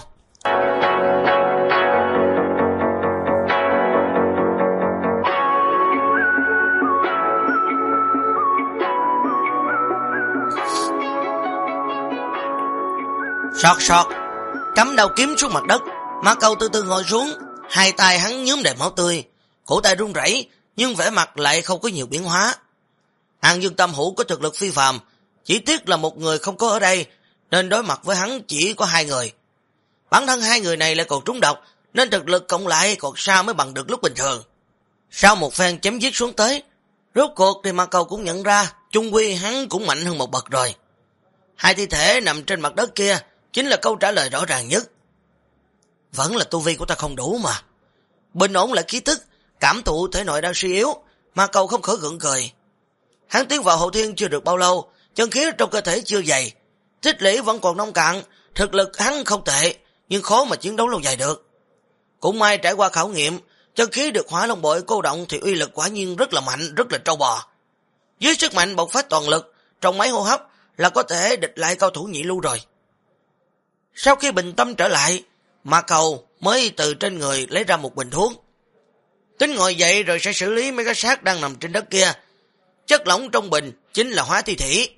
Sọt sọt, cắm đầu kiếm xuống mặt đất. Ma Cầu từ từ ngồi xuống, hai tay hắn nhuốm đầy máu tươi, cổ tay run rẩy, nhưng vẻ mặt lại không có nhiều biến hóa. An Dương Tam Hữu có thực lực phi phàm, chỉ tiếc là một người không có ở đây, nên đối mặt với hắn chỉ có hai người. Bản thân hai người này lại còn trúng độc, nên thực lực cộng lại còn sao mới bằng được lúc bình thường. Sau một phen chém giết xuống tới, rốt cuộc thì Ma Cầu cũng nhận ra chung quy hắn cũng mạnh hơn một bậc rồi. Hai thi thể nằm trên mặt đất kia chính là câu trả lời rõ ràng nhất. Vẫn là tu vi của ta không đủ mà. Bình ổn lại khí tức, cảm thụ thể nội đang suy yếu, Ma Cầu không khỏi gượng cười. Hắn tiến vào hậu thiên chưa được bao lâu, chân khí trong cơ thể chưa dày, tích lũy vẫn còn nông cạn, thực lực hắn không tệ, nhưng khó mà chiến đấu lâu dài được. Cũng may trải qua khảo nghiệm, chân khí được Hỏa Long Bội cô động thì uy lực quả nhiên rất là mạnh, rất là trâu bò. Dưới sức mạnh bộc phát toàn lực, trong mấy hô hấp là có thể địch lại cao thủ nhị lưu rồi. Sau khi bình tâm trở lại, Ma Cầu mới từ trên người lấy ra một bình thuốc. Tính ngồi dậy rồi sẽ xử lý mấy cái xác đang nằm trên đất kia. Chất lỏng trong bình chính là hóa thi thủy.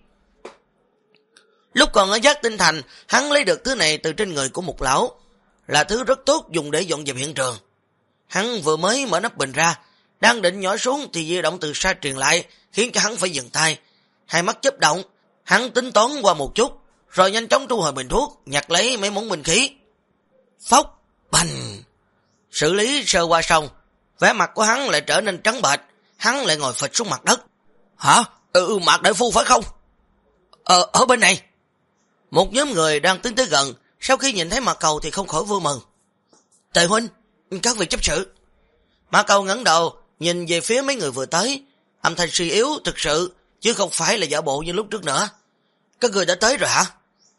Lúc còn ở Giác Tinh Thành, hắn lấy được thứ này từ trên người của một lão, là thứ rất tốt dùng để dọn dẹp hiện trường. Hắn vừa mới mở nắp bình ra, đang định nhỏ xuống thì di động từ xa truyền lại, khiến cho hắn phải dừng tay. Hai mắt chớp động, hắn tính toán qua một chút, rồi nhanh chóng thu hồi bình thuốc, nhặt lấy mấy món binh khí. Phốc, bành. Xử lý sơ qua xong, vẻ mặt của hắn lại trở nên trắng bệch, hắn lại ngồi phịch xuống mặt đất. Hả? Mạc đại phu phải không? Ở bên này. Một nhóm người đang tiến tới gần, sau khi nhìn thấy Ma Cầu thì không khỏi vui mừng. Tề huynh, các vị chấp sự. Ma Cầu ngẩng đầu, nhìn về phía mấy người vừa tới, âm thanh suy yếu thực sự, chứ không phải là giả bộ như lúc trước nữa. Các người đã tới rồi hả?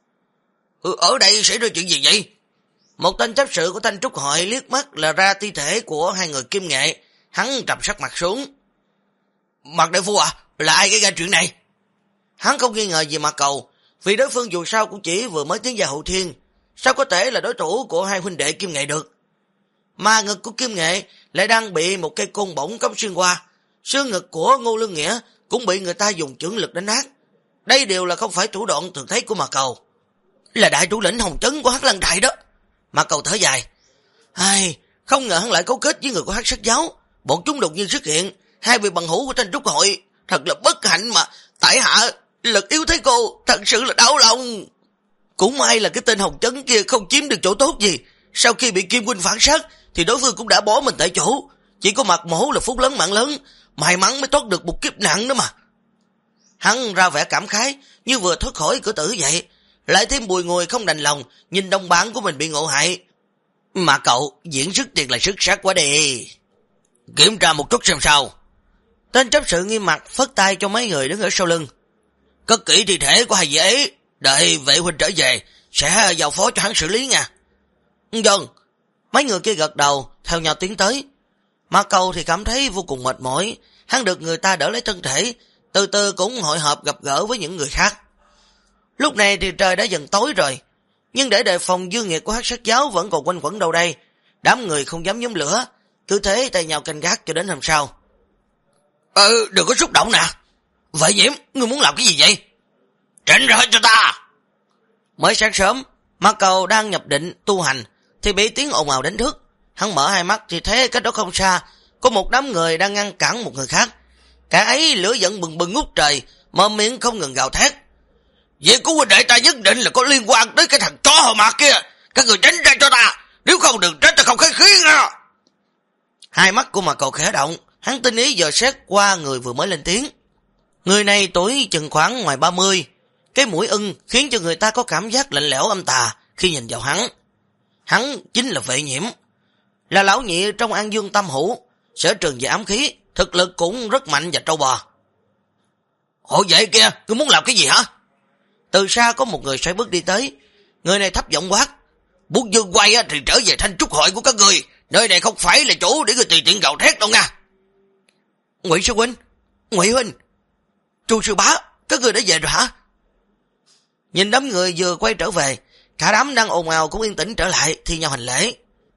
Ở đây xảy ra chuyện gì vậy? Một tên chấp sự của Thanh Trúc Hội liếc mắt là ra thi thể của hai người Kim Nghệ, hắn trầm sắc mặt xuống. Mạc đại phu à, là ai gây ra chuyện này? Hắn không nghi ngờ gì Ma Cầu, vì đối phương dù sao cũng chỉ vừa mới tiến vào hậu thiên, sao có thể là đối thủ của hai huynh đệ Kim Nghệ được? Mà ngực của Kim Nghệ lại đang bị một cây côn bổng cắm xuyên qua, xương ngực của Ngô Lương Nghĩa cũng bị người ta dùng chưởng lực đánh nát. Đây đều là không phải thủ đoạn thường thấy của Ma Cầu. Là đại thủ lĩnh Hồng Chấn của Hắc Lăng Đại đó. Ma Cầu thở dài. Ai, không ngờ hắn lại cấu kết với người của Hắc Sát Giáo. Bọn chúng đột nhiên xuất hiện, hai vị bằng hữu của Thanh Trúc Hội, thật là bất hạnh mà. Tại hạ lực yếu thế cô, thật sự là đau lòng. Cũng may là cái tên Hồng Chấn kia không chiếm được chỗ tốt gì. Sau khi bị Kim huynh phản sát thì đối phương cũng đã bỏ mình tại chỗ. Chỉ có Mạc Mổ là phúc lớn mạng lớn, may mắn mới thoát được một kiếp nặng đó mà. Hắn ra vẻ cảm khái như vừa thoát khỏi cửa tử vậy, lại thêm bùi ngùi không đành lòng nhìn đồng bạn của mình bị ngộ hại. Mà cậu diễn xuất thiệt là xuất sắc quá đi. Kiểm tra một chút xem sao. Tên chấp sự nghiêm mặt phất tay cho mấy người đứng ở sau lưng. Cất kỹ thi thể của hai vị ấy, đợi vệ huynh trở về sẽ giao phó cho hắn xử lý nha. Vâng. Mấy người kia gật đầu, theo nhau tiến tới. Mạc Cầu thì cảm thấy vô cùng mệt mỏi, hắn được người ta đỡ lấy thân thể, từ từ cũng hội họp gặp gỡ với những người khác. Lúc này thì trời đã dần tối rồi, nhưng để đề phòng dương nghiệt của Hắc Sát Giáo vẫn còn quanh quẩn đâu đây. Đám người không dám nhóm lửa, cứ thế tay nhau canh gác cho đến hôm sau. Đừng có xúc động nè. Vậy Nhiễm, ngươi muốn làm cái gì vậy? Tránh ra cho ta. Mới sáng sớm, Mạc Cầu đang nhập định tu hành thì bị tiếng ồn ào đánh thức. Hắn mở hai mắt thì thấy cách đó không xa có một đám người đang ngăn cản một người khác. Cả ấy lửa giận bừng bừng ngút trời, mở miệng không ngừng gào thét. Việc của huynh đệ ta nhất định là có liên quan tới cái thằng chó hờ mạc kia. Các người tránh ra cho ta, nếu không đừng trách ta không khách khí nha. Hai mắt của Mạc Cầu khẽ động, hắn tinh ý dò xét qua người vừa mới lên tiếng. Người này tuổi chừng khoảng ngoài 30, cái mũi ưng khiến cho người ta có cảm giác lạnh lẽo âm tà khi nhìn vào hắn. Hắn chính là Vệ Nhiễm, là lão nhị trong An Dương Tam Hữu, sở trường về ám khí, thực lực cũng rất mạnh và trâu bò. Hộ vệ kia, ngươi muốn làm cái gì hả? Từ xa có một người xoay bước đi tới, người này thấp giọng quát. Muốn dương quay thì trở về Thanh Trúc hội của các người, nơi này không phải là chỗ để người tùy tiện gào thét đâu nha. Ngụy sư huynh, Ngụy huynh, Chu sư bá, các người đã về rồi hả? Nhìn đám người vừa quay trở về, cả đám đang ồn ào cũng yên tĩnh trở lại, thi nhau hành lễ.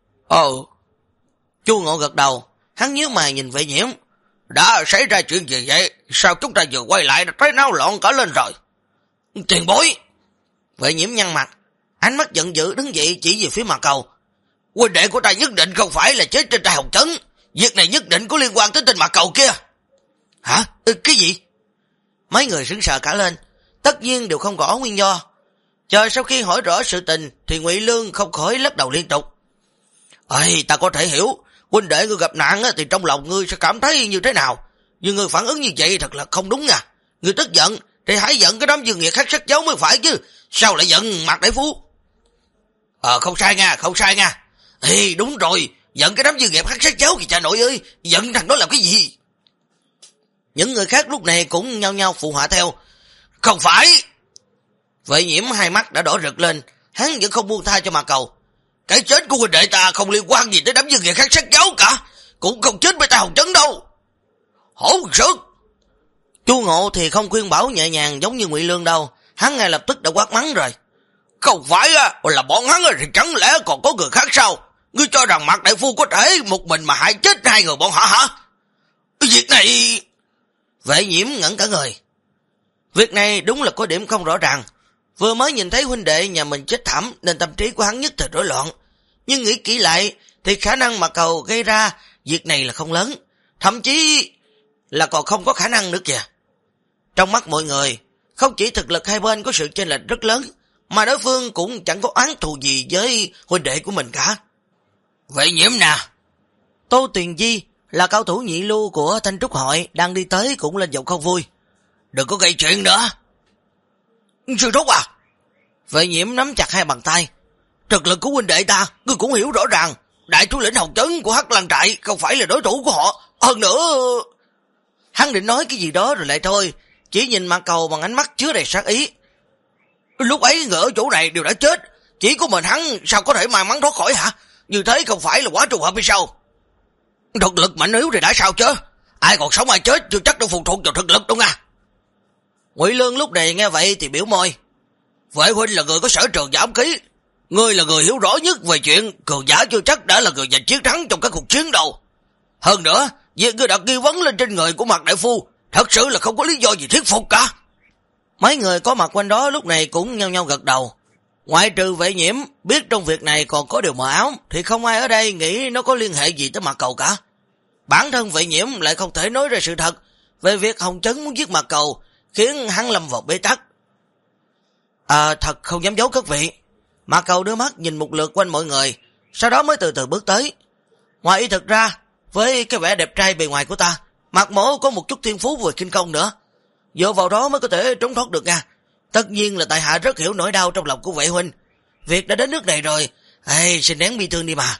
Chu Ngộ gật đầu, hắn nhíu mày nhìn Vệ Nhiễm. Đã xảy ra chuyện gì vậy? Sao chúng ta vừa quay lại đã thấy náo loạn cả lên rồi? Tiền bối! Vệ Nhiễm nhăn mặt, ánh mắt giận dữ đứng dậy chỉ về phía Mạc Cầu. Huynh đệ của ta nhất định không phải là chết trên tay Hồng Trấn, việc này nhất định có liên quan tới tên Mạc Cầu kia. Hả? Cái gì? Mấy người sững sờ cả lên, tất nhiên đều không rõ nguyên do. Chờ sau khi hỏi rõ sự tình thì Ngụy Lương không khỏi lắc đầu liên tục. Ta có thể hiểu, huynh đệ ngươi gặp nạn thì trong lòng ngươi sẽ cảm thấy như thế nào, nhưng ngươi phản ứng như vậy thật là không đúng nha. Ngươi tức giận thì hãy giận cái đám dương nghiệt Hắc Sát Giáo mới phải chứ, sao lại giận Mạc đại phu? Không sai nha. Đúng rồi, giận cái đám dương nghiệt Hắc Sát Giáo kìa cha nội ơi, giận thằng đó làm cái gì? Những người khác lúc này cũng nhao nhao phụ họa theo. Không phải. Vệ Nhiễm hai mắt đã đỏ rực lên, hắn vẫn không buông tha cho Mạc Cầu. Cái chết của huynh đệ ta không liên quan gì tới đám dương nghiệt Hắc Sát Giáo cả, cũng không chết với ta Hồng Trấn đâu. Hỗn sức. Chu Ngộ thì không khuyên bảo nhẹ nhàng giống như Ngụy Lương đâu, hắn ngay lập tức đã quát mắng rồi. Không phải là bọn hắn thì chẳng lẽ còn có người khác sao? Ngươi cho rằng Mạc đại phu có thể một mình mà hại chết hai người bọn họ hả? Việc này... Vệ Nhiễm ngẩn cả người. Việc này đúng là có điểm không rõ ràng. Vừa mới nhìn thấy huynh đệ nhà mình chết thảm nên tâm trí của hắn nhất thời rối loạn. Nhưng nghĩ kỹ lại thì khả năng Mạc Cầu gây ra việc này là không lớn, thậm chí là còn không có khả năng nữa kìa. Trong mắt mọi người, không chỉ thực lực hai bên có sự chênh lệch rất lớn, mà đối phương cũng chẳng có oán thù gì với huynh đệ của mình cả. Vệ Nhiễm nè. Tô Tuyền Di là cao thủ nhị lưu của Thanh Trúc hội đang đi tới cũng lên giọng không vui. Đừng có gây chuyện nữa. Sư thúc à. Vệ Nhiễm nắm chặt hai bàn tay. Thực lực của huynh đệ ta, ngươi cũng hiểu rõ ràng. Đại thủ lĩnh Hồng Trấn của Hắc Lan Trại không phải là đối thủ của họ. Hơn nữa... Hắn định nói cái gì đó rồi lại thôi, chỉ nhìn Mạc Cầu bằng ánh mắt chứa đầy sát ý. Lúc ấy người ở chỗ này đều đã chết, chỉ có mình hắn sao có thể may mắn thoát khỏi hả? Như thế không phải là quá trùng hợp hay sao? Thực lực mạnh yếu thì đã sao chứ? Ai còn sống ai chết chưa chắc đâu phụ thuộc vào thực lực đâu nha. Ngụy Lương lúc này nghe vậy thì biểu môi. Vệ huynh là người có sở trường và ám khí, ngươi là người hiểu rõ nhất về chuyện cường giả chưa chắc đã là người giành chiến thắng trong các cuộc chiến đâu. Hơn nữa, việc ngươi đặt nghi vấn lên trên người của Mạc đại phu thật sự là không có lý do gì thuyết phục cả. Mấy người có mặt quanh đó lúc này cũng nhao nhao gật đầu. Ngoại trừ Vệ Nhiễm biết trong việc này còn có điều mờ ám thì không ai ở đây nghĩ nó có liên hệ gì tới Mạc Cầu cả. Bản thân Vệ Nhiễm lại không thể nói ra sự thật về việc Hồng Trấn muốn giết Mạc Cầu, khiến hắn lâm vào bế tắc. Thật không dám giấu các vị. Mạc Cầu đưa mắt nhìn một lượt quanh mọi người, sau đó mới từ từ bước tới. Ngoài ý thực ra, với cái vẻ đẹp trai bề ngoài của ta, Mạc mỗ có một chút thiên phú về kinh công nữa, dựa vào đó mới có thể trốn thoát được nha. Tất nhiên là tại hạ rất hiểu nỗi đau trong lòng của Vệ huynh. Việc đã đến nước này rồi, xin nén bi thương đi mà.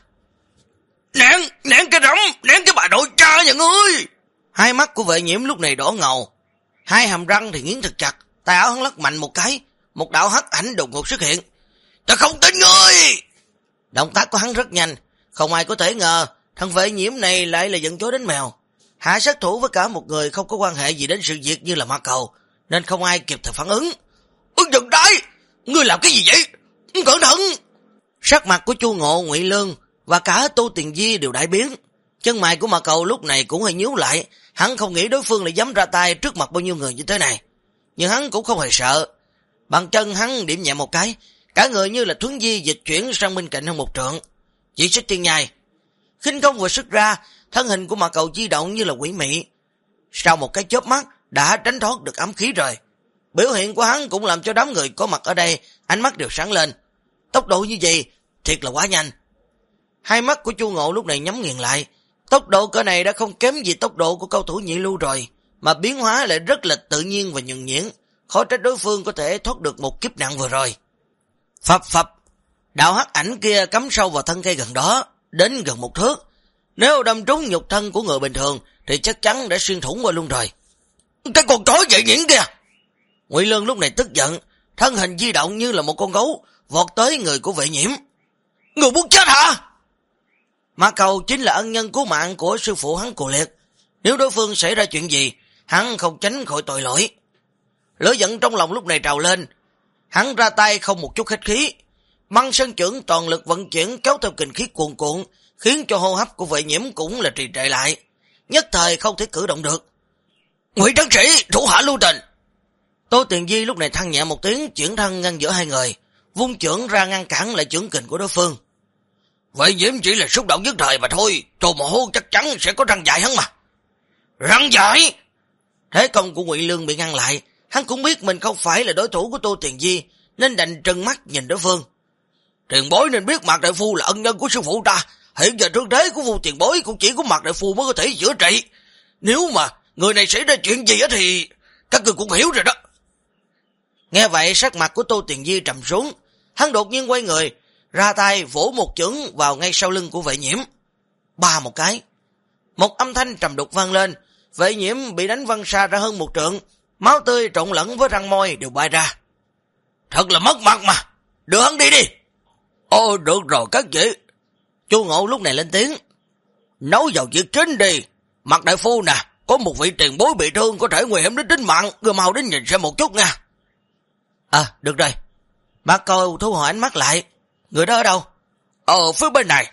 Nén cái rắm, nén cái bà nội cha nhà ngươi. Hai mắt của Vệ Nhiễm lúc này đỏ ngầu, hai hàm răng thì nghiến thật chặt, tay áo hắn lắc mạnh một cái, một đạo hắc ảnh đột ngột xuất hiện. Ta không tin ngươi! Động tác của hắn rất nhanh, không ai có thể ngờ thằng Vệ Nhiễm này lại là giận chó đánh mèo. Hạ sát thủ với cả một người không có quan hệ gì đến sự việc như là Ma Cầu, nên không ai kịp thời phản ứng. Dừng tay! Ngươi làm cái gì vậy? Cẩn thận! Sắc mặt của Chu Ngộ, Ngụy Lương và cả Tô Tiền Di đều đại biến. Chân mày của Ma Cầu lúc này cũng hơi nhíu lại, hắn không nghĩ đối phương lại dám ra tay trước mặt bao nhiêu người như thế này. Nhưng hắn cũng không hề sợ. Bàn chân hắn điểm nhẹ một cái, cả người như là thuấn di dịch chuyển sang bên cạnh hơn một trượng. Chỉ xích tiên nhai. Khinh công vừa xuất ra, thân hình của Ma Cầu di động như là quỷ mị. Sau một cái chớp mắt đã tránh thoát được ám khí rồi. Biểu hiện của hắn cũng làm cho đám người có mặt ở đây ánh mắt đều sáng lên. Tốc độ như vậy thiệt là quá nhanh. Hai mắt của Chu Ngộ lúc này nhắm nghiền lại. Tốc độ cỡ này đã không kém gì tốc độ của cao thủ nhị lưu rồi, mà biến hóa lại rất là tự nhiên và nhuần nhuyễn, khó trách đối phương có thể thoát được một kiếp nạn vừa rồi. Phập phập, đạo hắc ảnh kia cắm sâu vào thân cây gần đó, đến gần một thước. Nếu đâm trúng nhục thân của người bình thường thì chắc chắn đã xuyên thủng qua luôn rồi. Cái con chó vậy nhuyễn kìa! Ngụy Lương lúc này tức giận, thân hình di động như là một con gấu vọt tới người của Vệ Nhiễm. Người muốn chết hả? Ma Cầu chính là ân nhân cứu mạng của sư phụ hắn Cù Liệt, nếu đối phương xảy ra chuyện gì, hắn không tránh khỏi tội lỗi. Lửa giận trong lòng lúc này trào lên, hắn ra tay không một chút khách khí, Măng Sơn Chưởng toàn lực vận chuyển kéo theo kình khí cuồn cuộn, khiến cho hô hấp của Vệ Nhiễm cũng là trì trệ lại, nhất thời không thể cử động được. Ngụy Trấn Sĩ, thủ hạ lưu tình! Tô Tiền Di lúc này than nhẹ một tiếng, chuyển thân ngăn giữa hai người, vung chưởng ra ngăn cản lại chưởng kình của đối phương. Vệ Nhiễm chỉ là xúc động nhất thời mà thôi, Tô Mộ Hô chắc chắn sẽ có răng dại hắn mà. Răng dại? Thế công của Ngụy Lương bị ngăn lại, hắn cũng biết mình không phải là đối thủ của Tô Tiền Di, nên đành trừng mắt nhìn đối phương. Tiền bối nên biết Mạc đại phu là ân nhân của sư phụ ta, hiện giờ thương thế của Vu tiền bối cũng chỉ có Mạc đại phu mới có thể chữa trị. Nếu mà người này xảy ra chuyện gì thì các người cũng hiểu rồi đó. Nghe vậy sắc mặt của Tô Tiền Di trầm xuống, hắn đột nhiên quay người, ra tay vỗ một chưởng vào ngay sau lưng của Vệ Nhiễm. Ba một cái. Một âm thanh trầm đục vang lên, Vệ Nhiễm bị đánh văng xa ra hơn một trượng, máu tươi trộn lẫn với răng môi đều bay ra. Thật là mất mặt mà, đưa hắn đi đi. Ồ được rồi các vị. Chu Ngộ lúc này lên tiếng. Nói vào việc chính đi. Mạc đại phu nè, có một vị tiền bối bị thương có thể nguy hiểm đến tính mạng, người mau đến nhìn xem một chút nha. Được rồi. Mạc Cầu thu hồi ánh mắt lại. Người đó ở đâu? Ở phía bên này.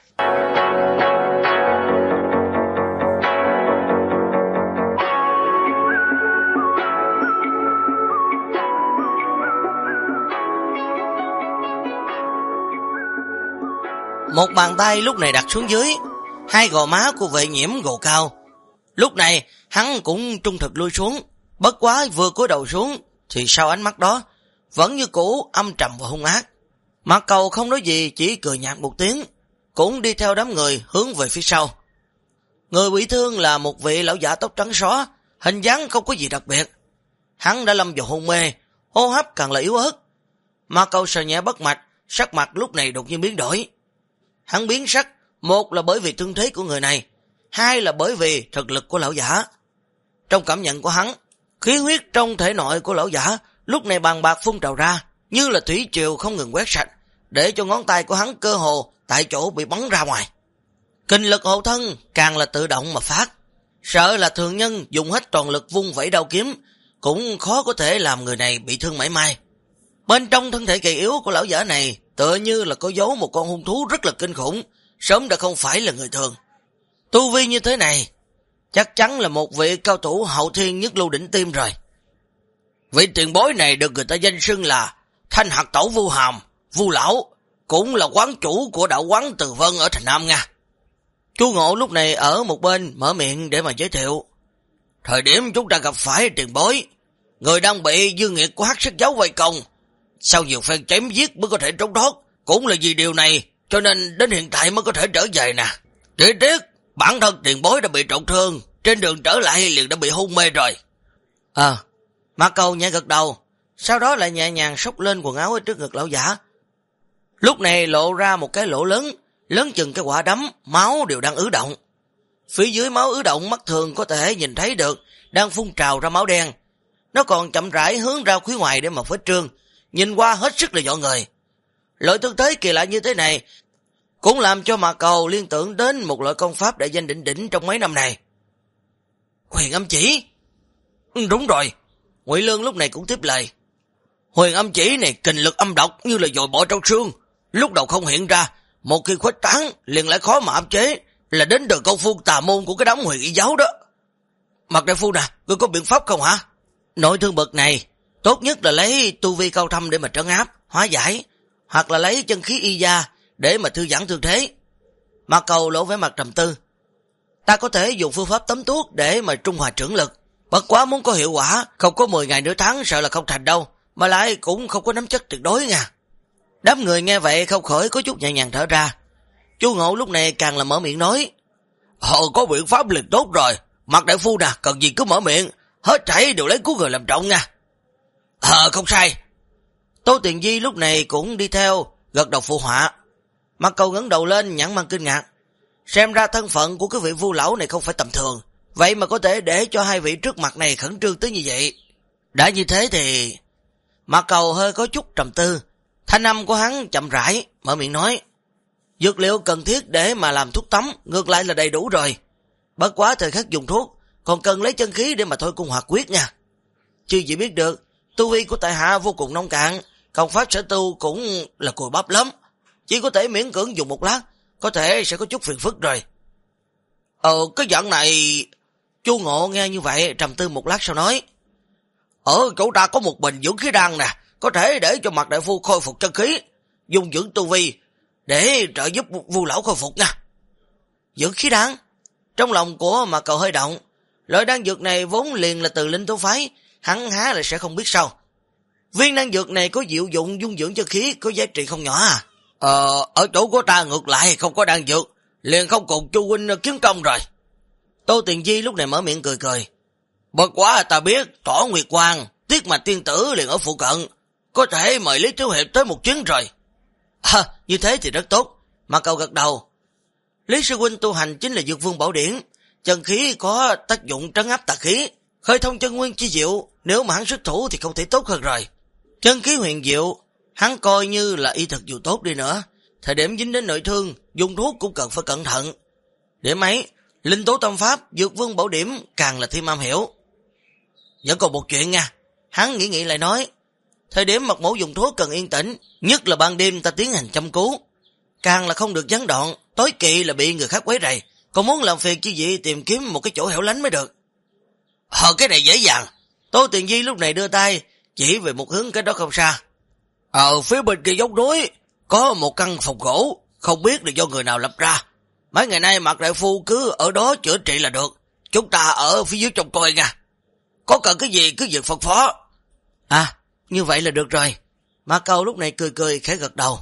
Một bàn tay lúc này đặt xuống dưới, hai gò má của Vệ Nhiễm gồ cao. Lúc này hắn cũng trung thực lui xuống, bất quá vừa cúi đầu xuống thì sau ánh mắt đó vẫn như cũ âm trầm và hung ác. Mạc Cầu không nói gì, chỉ cười nhạt một tiếng, cũng đi theo đám người hướng về phía sau. Người bị thương là một vị lão giả tóc trắng xóa, hình dáng không có gì đặc biệt. Hắn đã lâm vào hôn mê, hô hấp càng là yếu ớt. Mạc Cầu sờ nhẹ bất mạch, sắc mặt lúc này đột nhiên biến đổi. Hắn biến sắc, một là bởi vì thương thế của người này, hai là bởi vì thực lực của lão giả. Trong cảm nhận của hắn, khí huyết trong thể nội của lão giả lúc này bàn bạc phun trào ra, như là thủy triều không ngừng quét sạch, để cho ngón tay của hắn cơ hồ tại chỗ bị bắn ra ngoài. Kinh lực hộ thân càng là tự động mà phát, sợ là thường nhân dùng hết toàn lực vung vẩy đao kiếm cũng khó có thể làm người này bị thương mảy may. Bên trong thân thể gầy yếu của lão giả này tựa như là có giấu một con hung thú rất là kinh khủng, sớm đã không phải là người thường. Tu vi như thế này chắc chắn là một vị cao thủ hậu thiên nhất lưu đỉnh tim rồi. Vị tiền bối này được người ta danh xưng là Thanh Hạt Tổ Vu Hàm, Vu Lão, cũng là quán chủ của đạo quán Từ Vân ở thành Nam Nga. Chu Ngộ lúc này ở một bên mở miệng để mà giới thiệu. Thời điểm chúng ta gặp phải tiền bối, người đang bị dư nghiệt của hắc sắc giáo vây công, sau nhiều phen chém giết mới có thể trốn thoát, cũng là vì điều này cho nên đến hiện tại mới có thể trở về nè. Chỉ tiếc bản thân tiền bối đã bị trọng thương, trên đường trở lại liền đã bị hôn mê rồi. Mạc Cầu nhẹ gật đầu, sau đó lại nhẹ nhàng xốc lên quần áo ở trước ngực lão giả. Lúc này lộ ra một cái lỗ lớn, lớn chừng cái quả đấm, máu đều đang ứ động. Phía dưới máu ứ động mắt thường có thể nhìn thấy được, đang phun trào ra máu đen. Nó còn chậm rãi hướng ra phía ngoài để mà phết trương, nhìn qua hết sức là dọa người. Loại thương thế kỳ lạ như thế này cũng làm cho Mạc Cầu liên tưởng đến một loại công pháp đại danh đỉnh đỉnh trong mấy năm này. Huyền âm chỉ. Đúng rồi. Ngụy Lương lúc này cũng tiếp lời. Huyền âm chỉ này kình lực âm độc như là dồi bọ trong xương, lúc đầu không hiện ra, một khi khuếch tán liền lại khó mà áp chế, là đến từ công phu tà môn của cái đám huyền y giáo đó. Mạc đại phu nè, ngươi có biện pháp không hả? Nội thương bậc này tốt nhất là lấy tu vi cao thâm để mà trấn áp, hóa giải, hoặc là lấy chân khí y gia để mà thư giãn thương thế. Mạc Cầu lộ vẻ mặt trầm tư. Ta có thể dùng phương pháp tấm thuốc để mà trung hòa trưởng lực, bất quá muốn có hiệu quả không có 10 ngày nửa tháng sợ là không thành đâu, mà lại cũng không có nắm chắc tuyệt đối nha. Đám người nghe vậy không khỏi có chút nhẹ nhàng thở ra. Chu Ngộ lúc này càng là mở miệng nói. Có biện pháp liền tốt rồi, Mạc đại phu nè, cần gì cứ mở miệng, hết thảy đều lấy của người làm trọng nha. Không sai. Tô Tiền Di lúc này cũng đi theo, gật đầu phụ họa. Mạc Cầu ngẩng đầu lên nhãn mang kinh ngạc. Xem ra thân phận của cái vị Vu lão này không phải tầm thường, vậy mà có thể để cho hai vị trước mặt này khẩn trương tới như vậy. Đã như thế thì... Mạc Cầu hơi có chút trầm tư. Thanh âm của hắn chậm rãi, mở miệng nói. Dược liệu cần thiết để mà làm thuốc tắm ngược lại là đầy đủ rồi. Bất quá thời khắc dùng thuốc còn cần lấy chân khí để mà thôi cung hoạt quyết nha. Chứ gì biết được, tu vi của tại hạ vô cùng nông cạn, công pháp sở tu cũng là cùi bắp lắm, chỉ có thể miễn cưỡng dùng một lát, có thể sẽ có chút phiền phức rồi. Cái dạng này... Chu Ngộ nghe như vậy trầm tư một lát sau nói. Ở chỗ ta có một bình dưỡng khí đan nè, có thể để cho Mạc đại phu khôi phục chân khí, dùng dưỡng tu vi để trợ giúp Vu lão khôi phục nha. Dưỡng khí đan? Trong lòng của Mạc Cầu hơi động, loại đan dược này vốn liền là từ linh tố phái, hắn há là sẽ không biết sao. Viên đan dược này có diệu dụng dung dưỡng chân khí, có giá trị không nhỏ à? Ở chỗ của ta ngược lại không có đan dược, liền không cùng Chu huynh kiếm công rồi. Tô Tiền Di lúc này mở miệng cười cười. Bất quá ta biết Tỏ Nguyệt Quang, Tiết Mạch tiên tử liền ở phụ cận, có thể mời Lý Thiếu Hiệp tới một chuyến rồi. Như thế thì rất tốt. Mạc Cầu gật đầu. Lý sư huynh tu hành chính là Dược Vương Bảo Điển, chân khí có tác dụng trấn áp tà khí, khơi thông chân nguyên chi diệu, nếu mà hắn xuất thủ thì không thể tốt hơn rồi. Chân khí huyền diệu, hắn coi như là y thực dù tốt đi nữa, thời điểm dính đến nội thương, dùng thuốc cũng cần phải cẩn thận. Điểm ấy, linh tố tâm pháp, Dược Vương Bảo Điểm càng là thêm am hiểu. Vẫn còn một chuyện nha, hắn nghĩ lại nói, thời điểm Mạc mẫu dùng thuốc cần yên tĩnh, nhất là ban đêm ta tiến hành chăm cứu, càng là không được gián đoạn, tối kỵ là bị người khác quấy rầy, còn muốn làm phiền chứ gì tìm kiếm một cái chỗ hẻo lánh mới được. Cái này dễ dàng. Tô Tiền Di lúc này đưa tay chỉ về một hướng cách đó không xa. Phía bên kia dốc núi có một căn phòng gỗ, không biết là do người nào lập ra. Mấy ngày nay Mạc đại phu cứ ở đó chữa trị là được, chúng ta ở phía dưới trông coi nha. Có cần cái gì cứ việc phân phó. Như vậy là được rồi. Mạc Cầu lúc này cười khẽ gật đầu.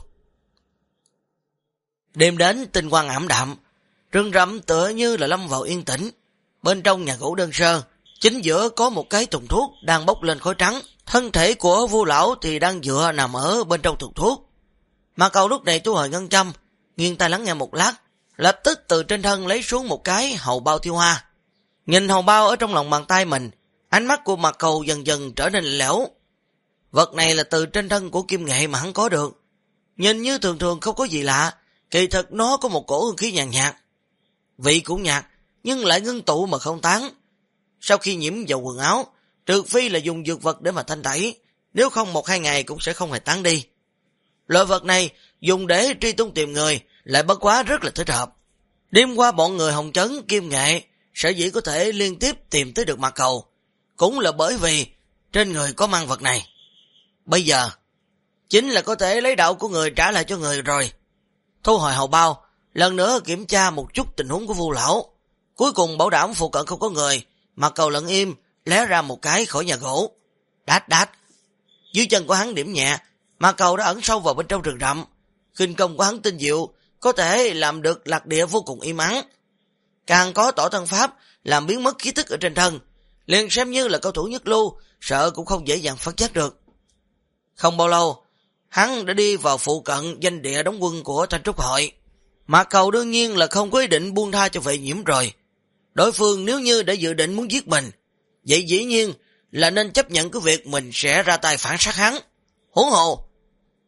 Đêm đến tinh quang ảm đạm, rừng rậm tựa như là lâm vào yên tĩnh. Bên trong nhà gỗ đơn sơ, chính giữa có một cái thùng thuốc đang bốc lên khói trắng, thân thể của Vu lão thì đang dựa nằm ở bên trong thùng thuốc. Mạc Cầu lúc này thu hồi ngân châm, nghiêng tai lắng nghe một lát, lập tức từ trên thân lấy xuống một cái hầu bao thiêu hoa. Nhìn hầu bao ở trong lòng bàn tay mình, ánh mắt của Mạc Cầu dần dần trở nên lạnh lẽo. Vật này là từ trên thân của Kim Nghệ mà hắn có được, nhìn như thường thường không có gì lạ, kỳ thực nó có một cổ hương khí nhàn nhạt, vị cũng nhạt nhưng lại ngưng tụ mà không tán. Sau khi nhiễm vào quần áo, trừ phi là dùng dược vật để mà thanh tẩy, nếu không 1-2 ngày cũng sẽ không hề tán đi. Loại vật này dùng để truy tung tìm người lại bất quá rất là thích hợp. Đêm qua bọn người Hồng Trấn Kim Nghệ sở dĩ có thể liên tiếp tìm tới được Mạc Cầu, cũng là bởi vì trên người có mang vật này. Bây giờ chính là có thể lấy đạo của người trả lại cho người rồi. Thu hồi hầu bao, lần nữa kiểm tra một chút tình huống của Vu lão, cuối cùng bảo đảm phụ cận không có người. Mạc Cầu lặng im lé ra một cái khỏi nhà gỗ. Đát. Dưới chân của hắn điểm nhẹ, Mạc Cầu đã ẩn sâu vào bên trong rừng rậm. Khinh công của hắn tinh diệu, có thể làm được lạc địa vô cùng im ắng. Càng có tỏ thân pháp làm biến mất khí tức ở trên thân, liền xem như là cao thủ nhất lưu, sợ cũng không dễ dàng phát giác được. Không bao lâu, hắn đã đi vào phụ cận danh địa đóng quân của Thanh Trúc Hội. Mạc Cầu đương nhiên là không có ý định buông tha cho Vệ Nhiễm rồi. Đối phương nếu như đã dự định muốn giết mình, vậy dĩ nhiên là nên chấp nhận cái việc mình sẽ ra tay phản sát hắn. Huống hồ,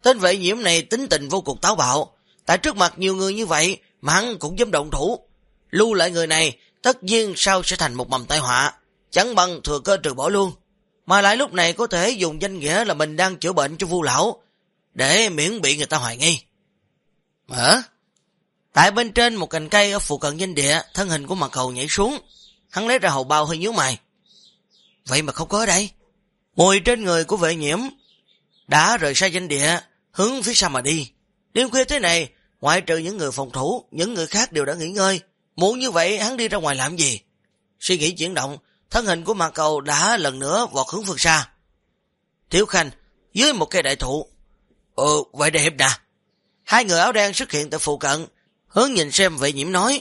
Tên vệ nhiễm này tính tình vô cùng táo bạo, tại trước mặt nhiều người như vậy mà hắn cũng dám động thủ. Lưu lại người này tất nhiên sau sẽ thành một mầm tai họa, chẳng bằng thừa cơ trừ bỏ luôn. Mà lại lúc này có thể dùng danh nghĩa là mình đang chữa bệnh cho Vu lão, để miễn bị người ta hoài nghi. Hả? Tại bên trên một cành cây ở phụ cận danh địa, thân hình của Mạc Cầu nhảy xuống. Hắn lấy ra hầu bao hơi nhíu mày. Vậy mà không có ở đây. Mùi trên người của vệ nhiễm đã rời xa danh địa, hướng phía sau mà đi. Đêm khuya thế này, ngoại trừ những người phòng thủ, những người khác đều đã nghỉ ngơi. Muốn như vậy hắn đi ra ngoài làm gì? Suy nghĩ chuyển động, thân hình của Mạc Cầu đã lần nữa vọt hướng phương xa. Thiếu Khanh dưới một cây đại thụ. Vậy để hiệp nè. Hai người áo đen xuất hiện tại phụ cận, hướng nhìn xem vệ nhiễm nói.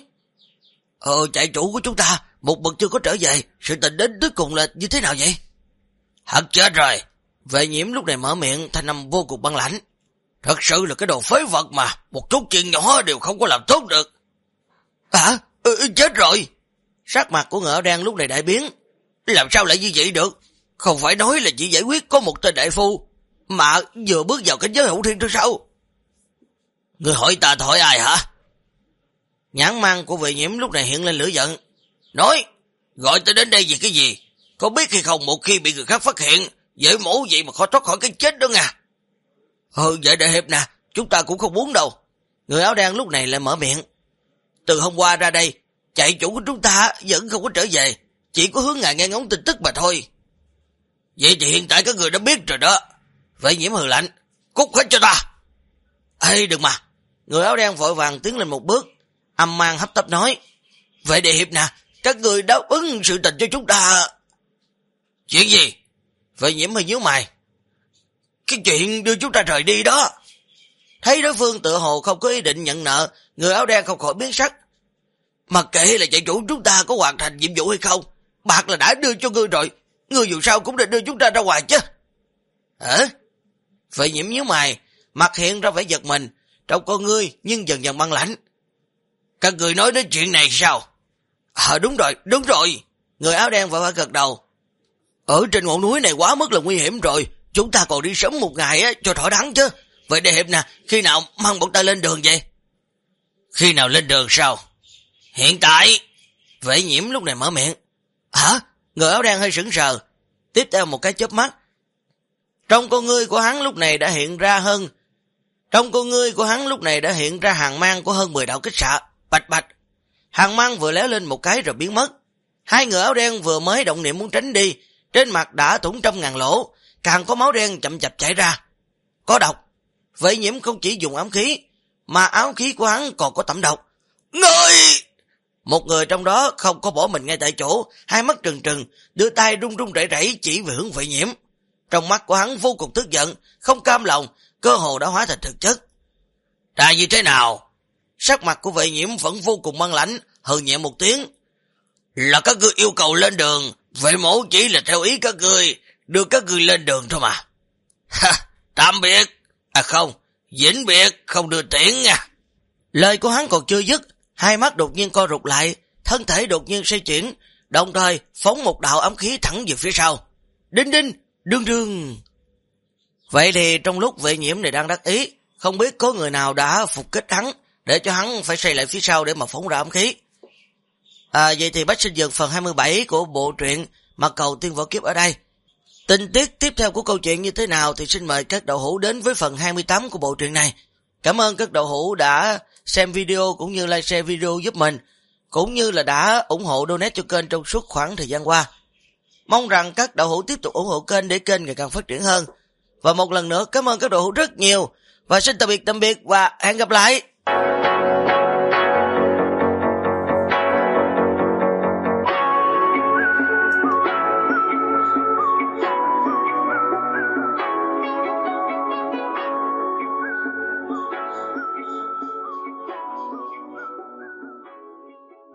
Trại chủ của chúng ta một bậc chưa có trở về, sự tình đến cuối cùng là như thế nào vậy? Hắn chết rồi. Vệ nhiễm lúc này mở miệng, thanh âm vô cùng băng lãnh. Thật sự là cái đồ phế vật mà, một chút chuyện nhỏ đều không có làm tốt được. Hả? Chết rồi. Sắc mặt của người áo đen lúc này đại biến. Làm sao lại như vậy được? Không phải nói là chỉ giải quyết có một tên đại phu, mà vừa bước vào cảnh giới hậu thiên thôi sao? Người hỏi ta hỏi ai hả? Nhãn mang của vệ nhiễm lúc này hiện lên lửa giận. Nói, gọi ta đến đây vì cái gì? Có biết hay không, một khi bị người khác phát hiện, dễ mổ vậy mà khó thoát khỏi cái chết đó nha. Vậy đại hiệp nè, chúng ta cũng không muốn đâu. Người áo đen lúc này lại mở miệng. Từ hôm qua ra đây, chạy chủ của chúng ta vẫn không có trở về, chỉ có hướng ngài nghe ngóng tin tức mà thôi. Vậy thì hiện tại các người đã biết rồi đó. Vệ nhiễm hừ lạnh. Cút hết cho ta. Ê đừng mà. Người áo đen vội vàng tiến lên một bước, âm mang hấp tấp nói. Vậy đại hiệp nè, các người đáp ứng sự tình cho chúng ta. Chuyện gì? Vệ nhiễm hơi nhíu mày. Cái chuyện đưa chúng ta rời đi đó. Thấy đối phương tựa hồ không có ý định nhận nợ, người áo đen không khỏi biến sắc. Mặc kệ là trại chủ chúng ta có hoàn thành nhiệm vụ hay không, bạc là đã đưa cho ngươi rồi, ngươi dù sao cũng định đưa chúng ta ra ngoài chứ. Hả? Vệ nhiễm nhíu mày, mặt hiện ra vẻ giật mình, trong con ngươi nhưng dần dần băng lãnh. Các người nói đến chuyện này sao? Đúng rồi. Người áo đen vội gật đầu. Ở trên ngọn núi này quá mức là nguy hiểm rồi, chúng ta còn đi sớm một ngày á cho thỏa đáng chứ. Vậy đại hiệp nè, khi nào mang bọn ta lên đường vậy? Khi nào lên đường sao? Hiện tại. Vệ nhiễm lúc này mở miệng. Hả? Người áo đen hơi sững sờ. Tiếp theo một cái chớp mắt, trong con ngươi của hắn lúc này đã hiện ra hàng mang của hơn 10 đạo kích xạ. Bạch bạch. Hàng mang vừa léo lên một cái rồi biến mất. Hai người áo đen vừa mới động niệm muốn tránh đi, trên mặt đã thủng 100.000 lỗ, càng có máu đen chậm chạp chảy ra. Có độc. Vệ nhiễm không chỉ dùng ám khí, mà ám khí của hắn còn có tẩm độc. Ngươi! Một người trong đó không có bỏ mình ngay tại chỗ, hai mắt trừng trừng, đưa tay run run rẩy rẩy chỉ về hướng vệ nhiễm. Trong mắt của hắn vô cùng tức giận, không cam lòng, cơ hồ đã hóa thành thực chất. Là như thế nào? Sắc mặt của vệ nhiễm vẫn vô cùng băng lãnh, hừ nhẹ một tiếng. Là các ngươi yêu cầu lên đường, vệ mẫu chỉ là theo ý các ngươi, đưa các ngươi lên đường thôi mà. Ha, tạm biệt. Không, vĩnh biệt, không đưa tiễn nha. Lời của hắn còn chưa dứt, hai mắt đột nhiên co rụt lại, thân thể đột nhiên xoay chuyển, đồng thời phóng một đạo ám khí thẳng về phía sau. Đinh đinh, đương đương. Vậy thì trong lúc vệ nhiễm này đang đắc ý, không biết có người nào đã phục kích hắn, để cho hắn phải xoay lại phía sau để mà phóng ra ám khí. Vậy thì Bách Sinh Dược phần 27 của bộ truyện Mạc Cầu Tiên Võ Kiếp ở đây. Tình tiết tiếp theo của câu chuyện như thế nào thì xin mời các đậu hữu đến với phần 28 của bộ truyện này. Cảm ơn các đậu hữu đã xem video cũng như like share video giúp mình, cũng như là đã ủng hộ donate cho kênh trong suốt khoảng thời gian qua. Mong rằng các đậu hữu tiếp tục ủng hộ kênh để kênh ngày càng phát triển hơn. Và một lần nữa cảm ơn các đậu hữu rất nhiều, và xin tạm biệt và hẹn gặp lại.